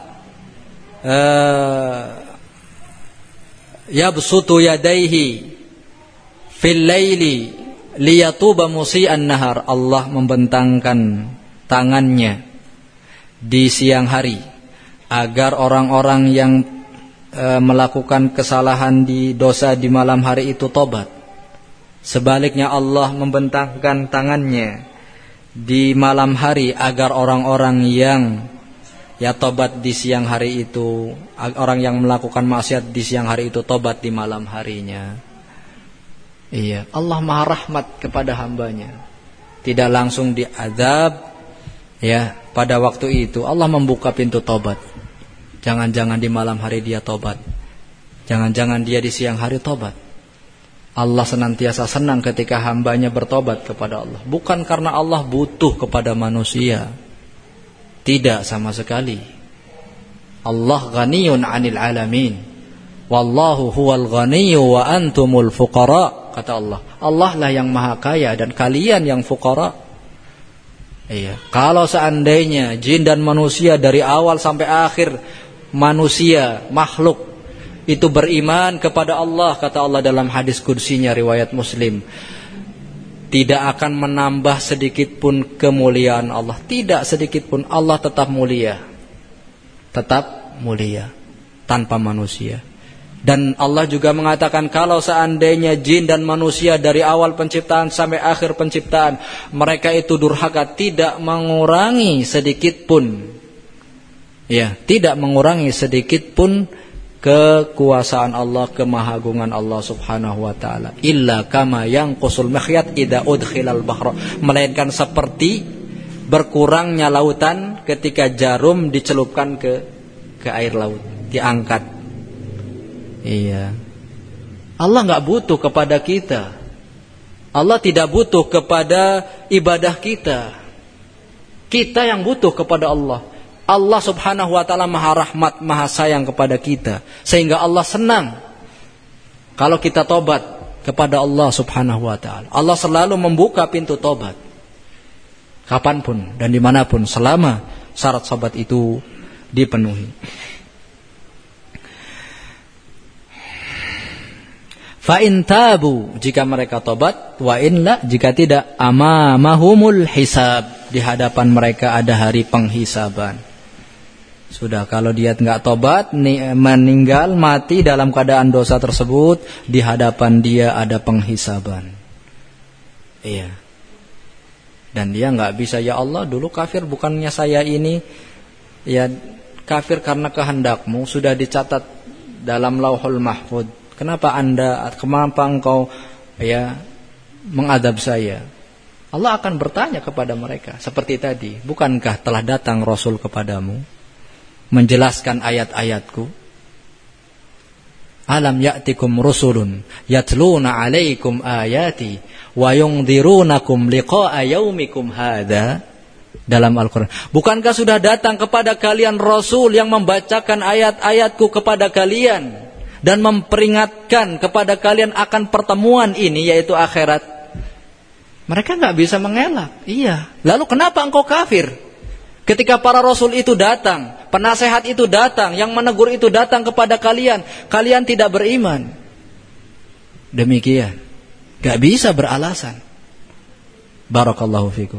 yabsutu yadayhi fil laili liyatuba musii'an nahar. Allah membentangkan tangannya di siang hari agar orang-orang yang melakukan kesalahan di dosa di malam hari itu tobat. Sebaliknya Allah membentangkan tangannya di malam hari agar orang-orang yang tobat di siang hari itu, orang yang melakukan maksiat di siang hari itu tobat di malam harinya. Iya, Allah Maha Rahmat kepada hambanya. Tidak langsung diazab ya pada waktu itu. Allah membuka pintu tobat. Jangan-jangan di malam hari dia tobat. Jangan-jangan dia di siang hari tobat. Allah senantiasa senang ketika hambanya bertobat kepada Allah. Bukan karena Allah butuh kepada manusia. Tidak sama sekali. Allah ghaniyun 'anil 'alamin. Wallahu huwal ghaniyyu wa antumul fuqara, kata Allah. Allah lah yang maha kaya dan kalian yang fuqara. Iya. Kalau seandainya jin dan manusia dari awal sampai akhir, manusia, makhluk itu beriman kepada Allah, kata Allah dalam hadis qudsinya riwayat Muslim, tidak akan menambah sedikit pun kemuliaan Allah. Tidak sedikit pun. Allah tetap mulia. Tetap mulia tanpa manusia. Dan Allah juga mengatakan kalau seandainya jin dan manusia dari awal penciptaan sampai akhir penciptaan mereka itu durhaka, tidak mengurangi sedikit pun. Ya, tidak mengurangi sedikit pun kekuasaan Allah, kemahagungan Allah Subhanahu wa taala. Illa kama yanqusul mikhyat idza udkhilal bahra, melainkan seperti berkurangnya lautan ketika jarum dicelupkan ke air laut, diangkat. Iya. Allah enggak butuh kepada kita. Allah tidak butuh kepada ibadah kita. Kita yang butuh kepada Allah. Allah Subhanahu wa taala Maha Rahmat, Maha Sayang kepada kita, sehingga Allah senang kalau kita tobat kepada Allah Subhanahu wa taala. Allah selalu membuka pintu tobat kapanpun dan dimanapun selama syarat tobat itu dipenuhi. Fa in tabu, jika mereka tobat, wa in la, jika tidak, amamahumul hisab, di hadapan mereka ada hari penghisaban. Sudah, kalau dia enggak tobat, meninggal, mati dalam keadaan dosa tersebut, di hadapan dia ada penghisaban. Iya. Dan dia enggak bisa, ya Allah, dulu kafir, bukannya saya ini ya kafir karena kehendakmu, sudah dicatat dalam Lauhul Mahfuz. Kenapa engkau ya mengadab saya? Allah akan bertanya kepada mereka seperti tadi, bukankah telah datang Rasul kepadamu menjelaskan ayat-ayatku? Alam ya'tikum rusulun yatluna 'alaikum ayati wa yundzirunakum liqa'a yaumikum hadza, dalam Al-Qur'an. Bukankah sudah datang kepada kalian Rasul yang membacakan ayat-ayatku kepada kalian dan memperingatkan kepada kalian akan pertemuan ini, yaitu akhirat? Mereka enggak bisa mengelak. Iya. Lalu kenapa engkau kafir? Ketika para Rasul itu datang, penasehat itu datang, yang menegur itu datang kepada kalian, kalian tidak beriman. Demikian. Gak bisa beralasan. Barakallahu fikum.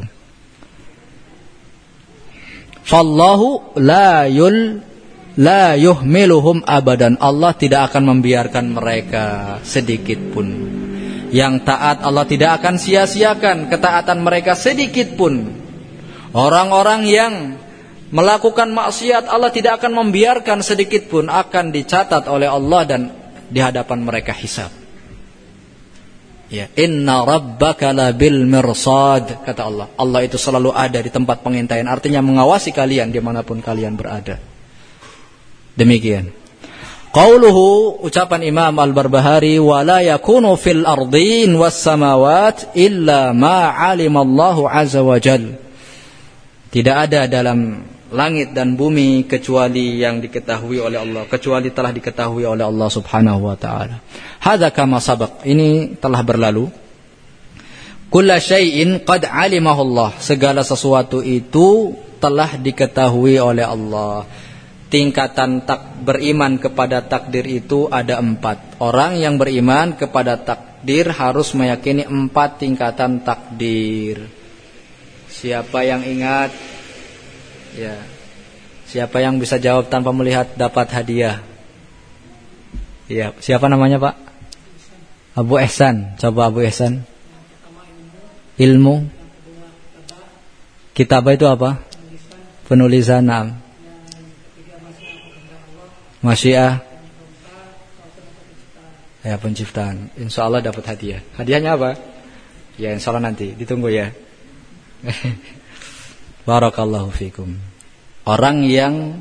Fallahu la yuhmiluhum abadan. Allah tidak akan membiarkan mereka sedikit pun. Yang taat Allah tidak akan sia-siakan ketaatan mereka sedikit pun. Orang-orang yang melakukan maksiat Allah tidak akan membiarkan sedikit pun, akan dicatat oleh Allah dan di hadapan mereka hisab. Ya, inna rabbaka labil mirsad, kata Allah. Allah itu selalu ada di tempat pengintaian, artinya mengawasi kalian dimanapun kalian berada. Demikian. Qauluhu, ucapan Imam Al-Barbahari, wala yakunu fil ardin was samawat illa ma 'alimallahu 'azza wa jal. Tidak ada dalam langit dan bumi kecuali yang diketahui oleh Allah, kecuali telah diketahui oleh Allah Subhanahu wa taala. Hadza kama sabaq, ini telah berlalu. Kullu syai'in qad 'alimahu Allah, segala sesuatu itu telah diketahui oleh Allah. Tingkatan beriman kepada takdir itu ada 4. Orang yang beriman kepada takdir harus meyakini 4 tingkatan takdir. Siapa yang ingat? Ya. Siapa yang bisa jawab tanpa melihat dapat hadiah? Ya, siapa namanya, Pak? Abu Ihsan. Coba Abu Ihsan. Ilmu. Kitabah itu apa? Penulisan. Masyiah. Ya, penciptaan. Insya Allah dapat hadiah. Hadiahnya apa? Ya, insya Allah nanti. Ditunggu ya. Barakallahu fikum. Orang yang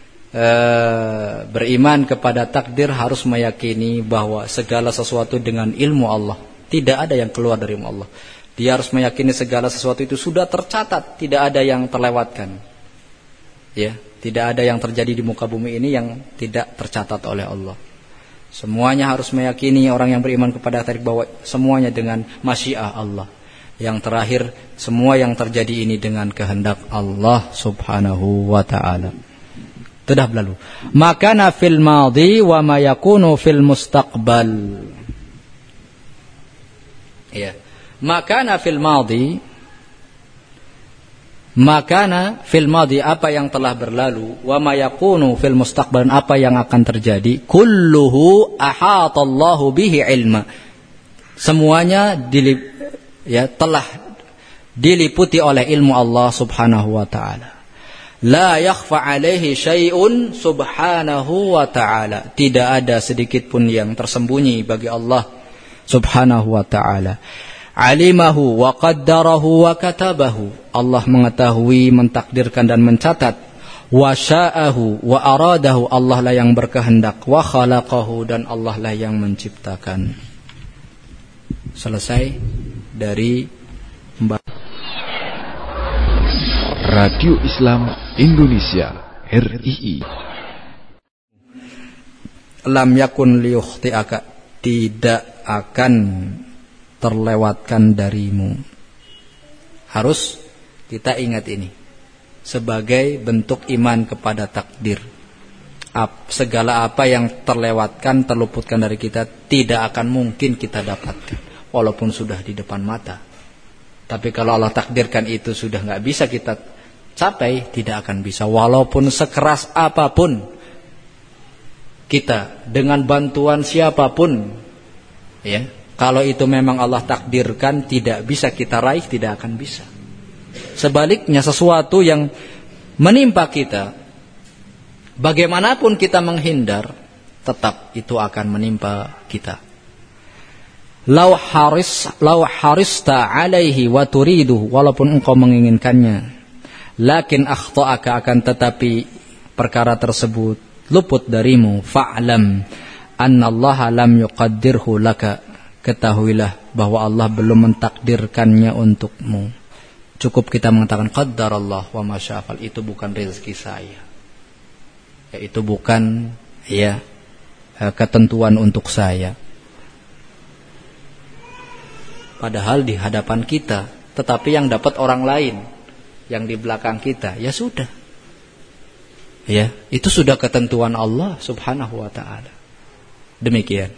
beriman kepada takdir harus meyakini bahwa segala sesuatu dengan ilmu Allah. Tidak ada yang keluar dari ilmu Allah. Dia harus meyakini segala sesuatu itu sudah tercatat, tidak ada yang terlewatkan. Ya, tidak ada yang terjadi di muka bumi ini yang tidak tercatat oleh Allah. Semuanya harus meyakini orang yang beriman kepada takdir bahwa semuanya dengan masyiah Allah. Yang terakhir, semua yang terjadi ini dengan kehendak Allah Subhanahu wa ta'ala. Sudah berlalu. Makana fil madhi wa ma yakunu fil mustaqbal. Ya. Makana fil madhi, makana fil madhi, apa yang telah berlalu, wa ma yakunu fil mustaqbal, apa yang akan terjadi, kulluhu ahatallahu bihi ilma. Semuanya telah diliputi oleh ilmu Allah Subhanahu wa ta'ala. La yakhfa alaihi syai'un subhanahu wa ta'ala. Tidak ada sedikit pun yang tersembunyi bagi Allah Subhanahu wa ta'ala. Alimahu wa qaddarahu wa katabahu. Allah mengetahui, mentakdirkan dan mencatat. Wa sya'ahu wa aradahu. Allah lah yang berkehendak. Wa khalaqahu, dan Allah lah yang menciptakan. Selesai dari Radio Islam Indonesia RII. Lam yakun liyukhti'aka, tidak akan terlewatkan darimu. Harus kita ingat ini sebagai bentuk iman kepada takdir. Segala apa yang terlewatkan, terluputkan dari kita, tidak akan mungkin kita dapatkan walaupun sudah di depan mata. Tapi kalau Allah takdirkan itu sudah nggak bisa kita capai, tidak akan bisa. Walaupun sekeras apapun kita, dengan bantuan siapapun, ya, kalau itu memang Allah takdirkan, tidak bisa kita raih, tidak akan bisa. Sebaliknya, sesuatu yang menimpa kita, bagaimanapun kita menghindar, tetap itu akan menimpa kita. Lau harista alaihi wa turiduhu, walaupun engkau menginginkannya, lakin akhta'aka, akan tetapi perkara tersebut luput darimu. Fa'lam annallaha lam yuqaddirhu laka, ketahuilah bahwa Allah belum mentakdirkannya untukmu. Cukup kita mengatakan qaddarallah wa ma syaa fa'al, itu bukan rezeki saya, ya, itu bukan ketentuan untuk saya. Padahal di hadapan kita, tetapi yang dapat orang lain, yang di belakang kita, ya sudah. Ya, itu sudah ketentuan Allah Subhanahu wa ta'ala. Demikian.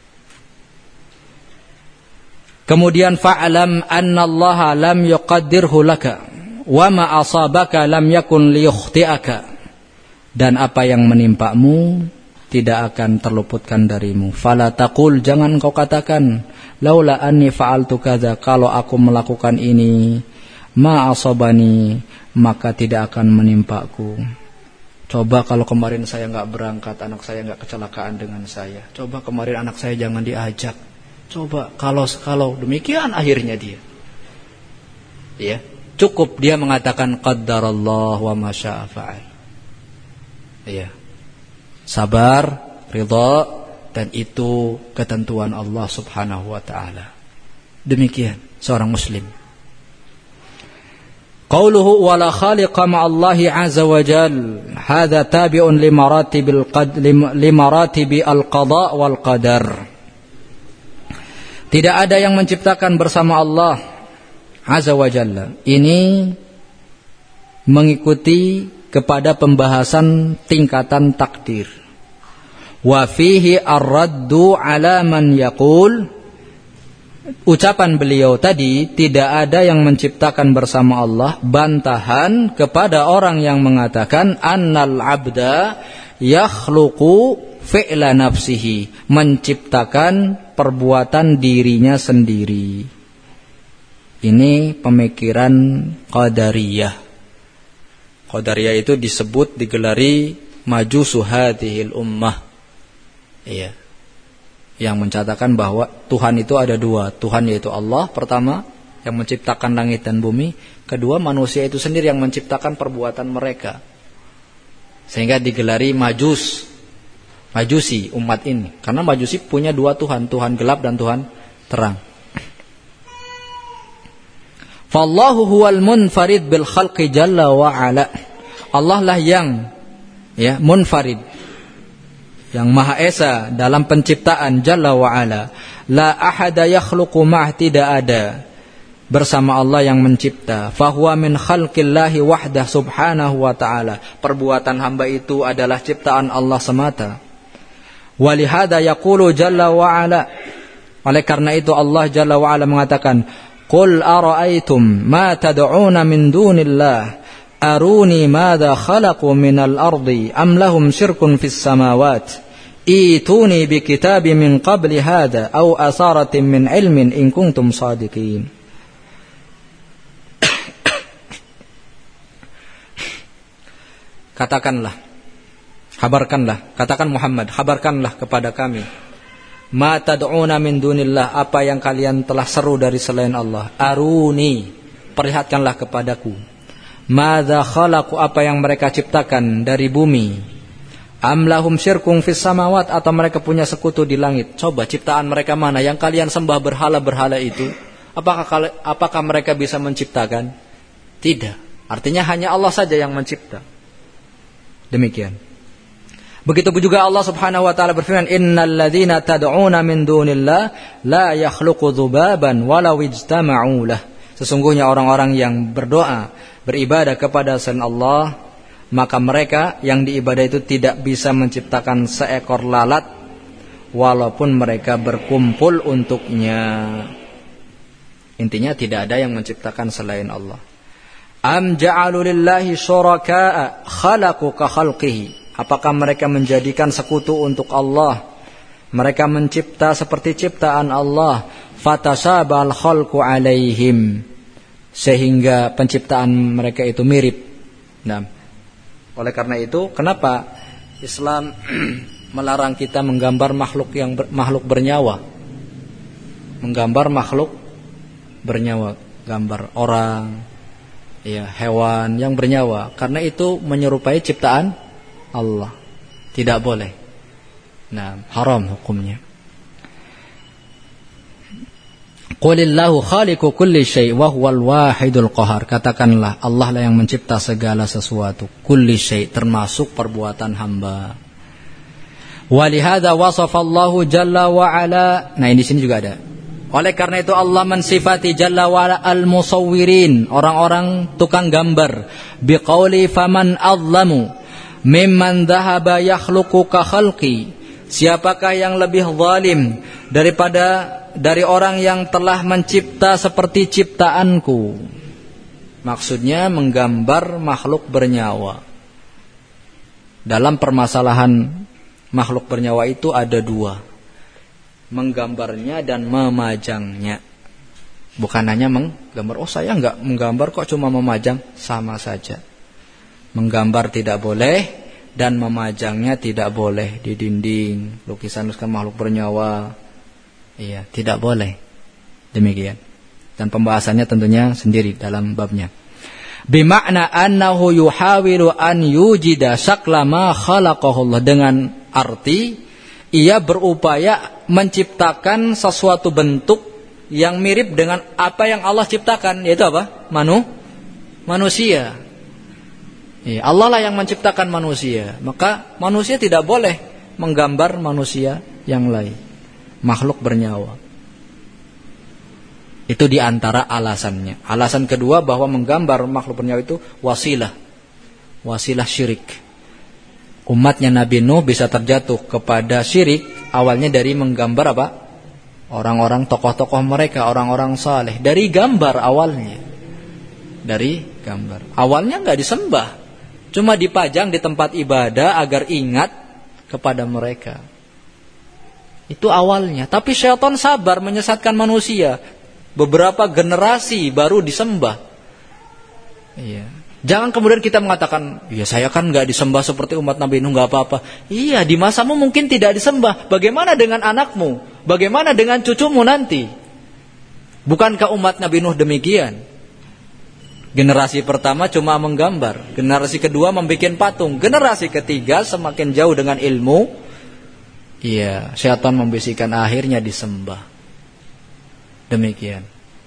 Kemudian fa'lam annallaha lam yuqaddirhu laka wa ma asabaka lam yakun liyukhti'aka, dan apa yang menimpamu tidak akan terluputkan darimu. Fala taqul, jangan kau katakan, laula anni fa'altu kadza, kalau aku melakukan ini, ma asabani, maka tidak akan menimpaku. Coba kalau kemarin saya enggak berangkat, anak saya enggak kecelakaan dengan saya. Coba kemarin anak saya jangan diajak. Coba kalau demikian akhirnya dia. Ya, cukup dia mengatakan qaddarallah wa ma syaa fa'al. Ya. Sabar, ridha, dan itu ketentuan Allah Subhanahu wa taala. Demikian seorang muslim. Qauluhu wala khaliqa ma'allahi azza wa jal, hadza tabi'un limaratibi al-qada wal qadar. Tidak ada yang menciptakan bersama Allah azza wa jalla. Ini mengikuti kepada pembahasan tingkatan takdir. Wa fihi ar-raddu ala man yaqul, ucapan beliau tadi, tidak ada yang menciptakan bersama Allah, bantahan kepada orang yang mengatakan annal abda yakhluqu fi'la nafsihi, menciptakan perbuatan dirinya sendiri. Ini pemikiran Qadariyah. Qadariyah itu disebut, digelari majusu hadhil ummah. Iya. Yang mencatakan bahwa Tuhan itu ada dua. Tuhan yaitu Allah pertama, yang menciptakan langit dan bumi. Kedua, manusia itu sendiri yang menciptakan perbuatan mereka. Sehingga digelari majusi umat ini. Karena majusi punya dua Tuhan, Tuhan gelap dan Tuhan terang. Fallahu huwal munfarid bil khalqi jalla wa ala. Allah lah yang munfarid, yang Maha Esa dalam penciptaan jalla wa ala. La ahada yakhluqu ma'ah, tidak ada bersama Allah yang mencipta. Fahuwa min khalqillahi wahdah subhanahu wa ta'ala. Perbuatan hamba itu adalah ciptaan Allah semata. Walihada yaqulu jalla wa ala, oleh karena itu Allah jalla wa ala mengatakan, qul ara'aytum ma tad'una min dunillah aruni madza khalaqu minal ardi am lahum syirkun fis samawat ituni bi kitabin min qabli hadza aw asaratin min ilmin in kuntum shadiqin. Katakanlah, katakan Muhammad, habarkanlah kepada kami, ma tad'una min dunillah, apa yang kalian telah seru dari selain Allah. Aruni, perlihatkanlah kepadaku. Madza khalaqu, apa yang mereka ciptakan dari bumi. Am lahum syirkun fis samawat, atau mereka punya sekutu di langit. Coba ciptaan mereka mana yang kalian sembah berhala-berhala itu? Apakah mereka bisa menciptakan? Tidak. Artinya hanya Allah saja yang mencipta. Demikian. Begitu juga Allah Subhanahu wa taala berfirman, innal ladzina tad'una min dunillah la yakhluqu dzubaban walau ijtama'u lah. Sesungguhnya orang-orang yang berdoa, beribadah kepada selain Allah, maka mereka yang diibadah itu tidak bisa menciptakan seekor lalat walaupun mereka berkumpul untuknya. Intinya tidak ada yang menciptakan selain Allah. Am ja'alu lillahi syuraka'a khalaqu ka khalqihi. Apakah mereka menjadikan sekutu untuk Allah? Mereka mencipta seperti ciptaan Allah. Fatasabal khalqu alaihim, sehingga penciptaan mereka itu mirip. Nah, oleh karena itu, kenapa Islam melarang kita menggambar makhluk bernyawa? Menggambar makhluk bernyawa, gambar orang, hewan yang bernyawa, karena itu menyerupai ciptaan Allah. Tidak boleh. Nah, haram hukumnya. Qulillahu khaliqu kulli syai' wa huwal wahidul qahar. Katakanlah, Allah lah yang mencipta segala sesuatu. Kulli syai', termasuk perbuatan hamba. Walihada wasafallahu jalla wa ala. Nah, di sini juga ada. Oleh karena itu Allah mensifati jalla wa ala al-musawwirin, orang-orang tukang gambar, biqauli faman azlamu mimman dhahaba yakhluqu ka khalqi. Siapakah yang lebih zalim dari orang yang telah mencipta seperti ciptaanku? Maksudnya menggambar makhluk bernyawa. Dalam permasalahan makhluk bernyawa itu ada dua, menggambarnya dan memajangnya. Bukan hanya menggambar, saya enggak menggambar kok, cuma memajang, sama saja. Menggambar tidak boleh dan memajangnya tidak boleh di dinding, lukisan makhluk bernyawa. Iya, tidak boleh. Demikian. Dan pembahasannya tentunya sendiri dalam babnya. Bima'na annahu yuhawilu an yujida syakla ma khalaqahu Allah, dengan arti ia berupaya menciptakan sesuatu bentuk yang mirip dengan apa yang Allah ciptakan, yaitu apa? Manusia. Ya, Allah lah yang menciptakan manusia, maka manusia tidak boleh menggambar manusia yang lain, makhluk bernyawa. Itu diantara alasannya. Alasan kedua bahwa menggambar makhluk bernyawa itu wasilah syirik. Umatnya Nabi Nuh bisa terjatuh kepada syirik awalnya dari menggambar apa? Orang-orang tokoh-tokoh mereka, orang-orang saleh, dari gambar awalnya. Dari gambar. Awalnya enggak disembah, cuma dipajang di tempat ibadah agar ingat kepada mereka. Itu awalnya. Tapi syaitan sabar menyesatkan manusia. Beberapa generasi baru disembah. Iya. Jangan kemudian kita mengatakan, ya saya kan enggak disembah seperti umat Nabi Nuh, enggak apa-apa. Iya, di masamu mungkin tidak disembah. Bagaimana dengan anakmu? Bagaimana dengan cucumu nanti? Bukankah umat Nabi Nuh demikian? Generasi pertama cuma menggambar, generasi kedua membuat patung, generasi ketiga semakin jauh dengan ilmu. Iya, syaitan membisikkan, akhirnya disembah. Demikian.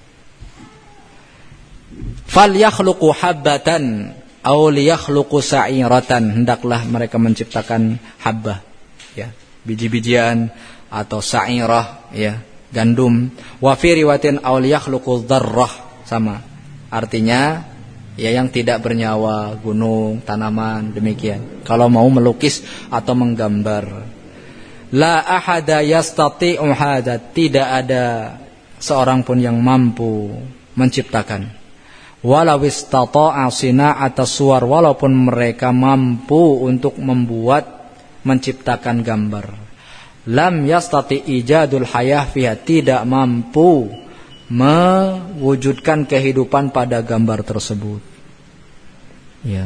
Fal yakhluqu habbatan aw liyakhluqu sa'iratan, hendaklah mereka menciptakan habbah, ya, biji-bijian, atau sa'irah, ya, gandum. Wa fi riwayatin aw liyakhluqu dzarrah, sama. Artinya ya yang tidak bernyawa, gunung, tanaman, demikian. Kalau mau melukis atau menggambar. La ahada yastati'u hadza, tidak ada seorang pun yang mampu menciptakan. Walau istata'a sina'ata suwar, walaupun mereka mampu untuk menciptakan gambar. Lam yastati ijadul hayah fiha, tidak mampu mewujudkan kehidupan pada gambar tersebut. Ya.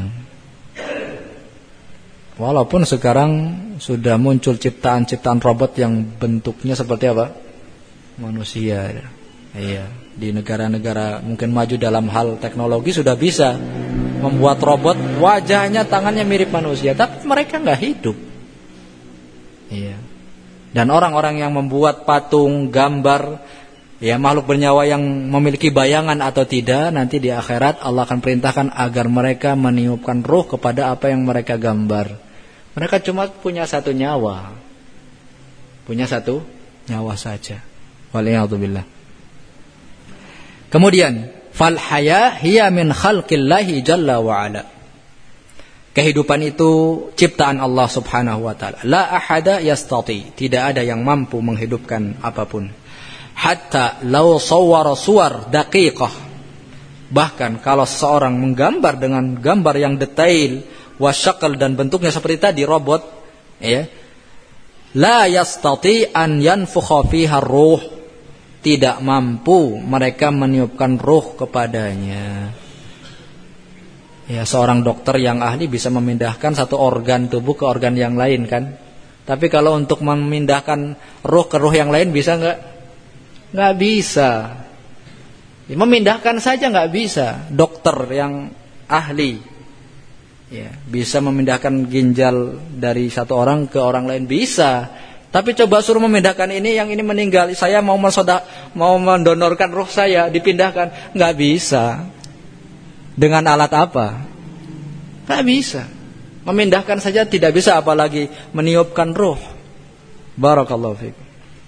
Walaupun sekarang sudah muncul ciptaan-ciptaan robot yang bentuknya seperti apa? Manusia. Iya, di negara-negara mungkin maju dalam hal teknologi sudah bisa membuat robot wajahnya, tangannya mirip manusia, tapi mereka enggak hidup. Iya. Dan orang-orang yang membuat patung, gambar, ya, makhluk bernyawa yang memiliki bayangan atau tidak, nanti di akhirat Allah akan perintahkan agar mereka meniupkan ruh kepada apa yang mereka gambar. Mereka cuma punya satu nyawa. Punya satu nyawa saja. Waliyadzubillah. Kemudian, fal haya hiya min khalqillahi jalla wa ala. Kehidupan itu ciptaan Allah Subhanahu wa taala. La ahada yastati, tidak ada yang mampu menghidupkan apapun. Hatta law sawwara suwar daqiqah, bahkan kalau seorang menggambar dengan gambar yang detail, wasyakal, dan bentuknya seperti tadi robot, ya, la yastati an yanfukha fiha ruh, tidak mampu mereka meniupkan ruh kepadanya. Ya, seorang dokter yang ahli bisa memindahkan satu organ tubuh ke organ yang lain kan, tapi kalau untuk memindahkan ruh ke ruh yang lain bisa enggak? Nggak bisa. Ya, memindahkan saja nggak bisa. Dokter yang ahli, ya, bisa memindahkan ginjal dari satu orang ke orang lain bisa. Tapi coba suruh memindahkan ini, yang ini meninggal, saya mau mendonorkan ruh saya, dipindahkan, nggak bisa. Dengan alat apa? Nggak bisa. Memindahkan saja tidak bisa, apalagi meniupkan ruh. Barakallahu fiik.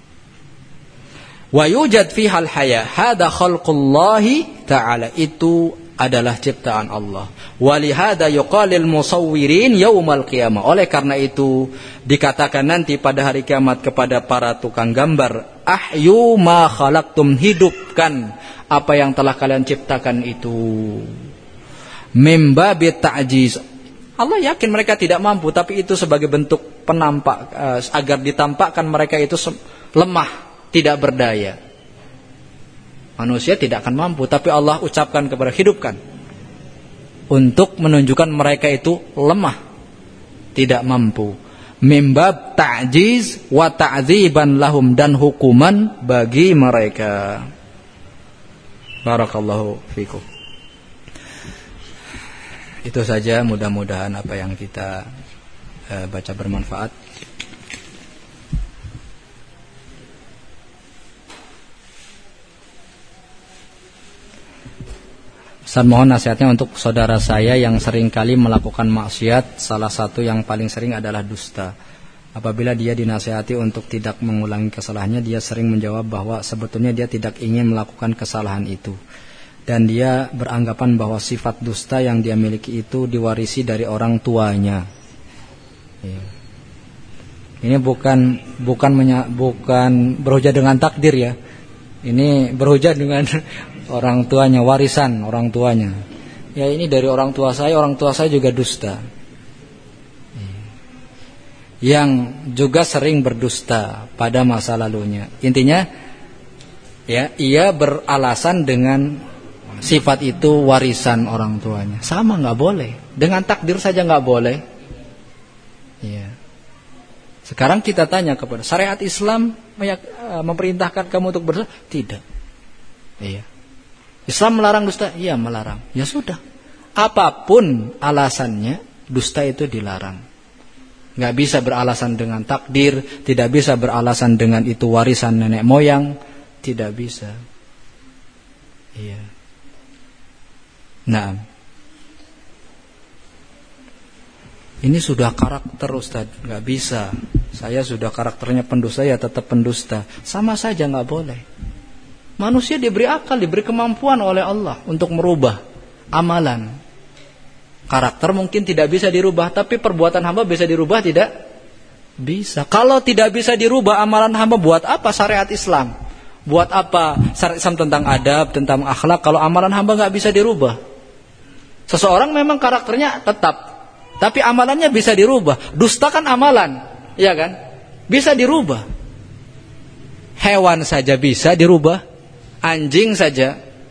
Wa yujad fiha al-haya, hada khalqullahi ta'ala, itu adalah ciptaan Allah. Wa li hada yuqalil musawwirin yaumal qiyamah, oleh karena itu dikatakan nanti pada hari kiamat kepada para tukang gambar, ahyu ma khalaqtum, hidupkan apa yang telah kalian ciptakan itu. Mim babi ta'jiz, Allah yakin mereka tidak mampu, tapi itu sebagai bentuk penampak, agar ditampakkan mereka itu lemah, tidak berdaya. Manusia tidak akan mampu, tapi Allah ucapkan kepada hidupkan, untuk menunjukkan mereka itu lemah, tidak mampu. Mimbab ta'jiz wa ta'dziban lahum, dan hukuman bagi mereka. Barakallahu fikum. Itu saja, mudah-mudahan apa yang kita baca bermanfaat. Ustaz, mohon nasihatnya untuk saudara saya yang sering kali melakukan maksiat. Salah satu yang paling sering adalah dusta. Apabila dia dinasihati untuk tidak mengulangi kesalahannya, dia sering menjawab bahwa sebetulnya dia tidak ingin melakukan kesalahan itu. Dan dia beranggapan bahwa sifat dusta yang dia miliki itu diwarisi dari orang tuanya. Ini bukan berhujah dengan takdir ya. Ini berhujah dengan orang tuanya, warisan orang tuanya. Ya, ini dari orang tua saya juga dusta. Yang juga sering berdusta pada masa lalunya. Intinya ya, ia beralasan dengan sifat itu warisan orang tuanya. Sama, nggak boleh. Dengan takdir saja nggak boleh. Ya. Sekarang kita tanya kepada syariat Islam memerintahkan kamu untuk berdusta? Tidak. Iya. Islam melarang dusta? Iya, melarang. Ya sudah. Apapun alasannya, dusta itu dilarang. Nggak bisa beralasan dengan takdir, tidak bisa beralasan dengan itu warisan nenek moyang, tidak bisa. Iya. Nah, ini sudah karakter Ustaz, nggak bisa. Saya sudah karakternya pendusta, ya tetap pendusta. Sama saja, nggak boleh. Manusia diberi akal, diberi kemampuan oleh Allah untuk merubah amalan. Karakter mungkin tidak bisa dirubah, tapi perbuatan hamba bisa dirubah tidak? Bisa. Kalau tidak bisa dirubah amalan hamba, buat apa syariat Islam? Buat apa syariat Islam tentang adab, tentang akhlak, kalau amalan hamba nggak bisa dirubah? Seseorang memang karakternya tetap, tapi amalannya bisa dirubah. Dusta kan amalan, ya kan? Bisa dirubah. Hewan saja bisa dirubah. Anjing saja,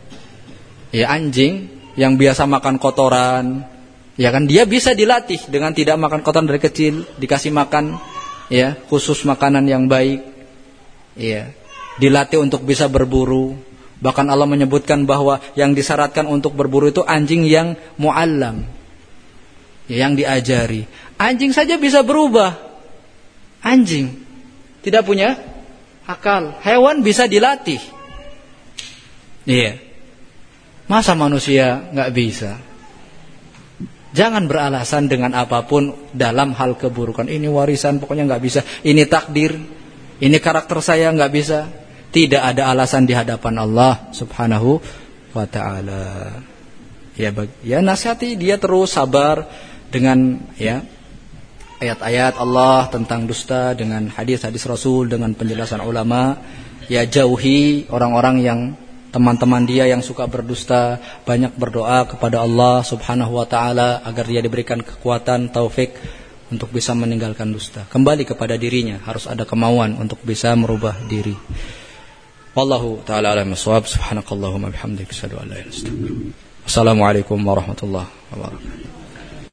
ya anjing yang biasa makan kotoran, ya kan, dia bisa dilatih dengan tidak makan kotoran dari kecil, dikasih makan, ya, khusus makanan yang baik, ya, dilatih untuk bisa berburu. Bahkan Allah menyebutkan bahwa yang disyaratkan untuk berburu itu anjing yang mu'allam, yang diajari. Anjing saja bisa berubah. Anjing tidak punya akal. Hewan bisa dilatih. Iya. Masa manusia nggak bisa? Jangan beralasan dengan apapun dalam hal keburukan. Ini warisan, pokoknya nggak bisa. Ini takdir. Ini karakter saya, nggak bisa. Tidak ada alasan di hadapan Allah Subhanahu wa ta'ala. Ya nasihati dia terus, sabar dengan ya ayat-ayat Allah tentang dusta, dengan hadis-hadis Rasul, dengan penjelasan ulama. Ya, jauhi orang-orang yang teman-teman dia yang suka berdusta. Banyak berdoa kepada Allah Subhanahu wa ta'ala agar dia diberikan kekuatan, taufik untuk bisa meninggalkan dusta. Kembali kepada dirinya, harus ada kemauan untuk bisa merubah diri. Wallahu ta'ala a'lam bissawab. Subhanakallahumma bihamdika asyhadu an la ilaha illa anta astaghfiruka wa atubu ilaik. Assalamualaikum warahmatullahi wabarakatuh.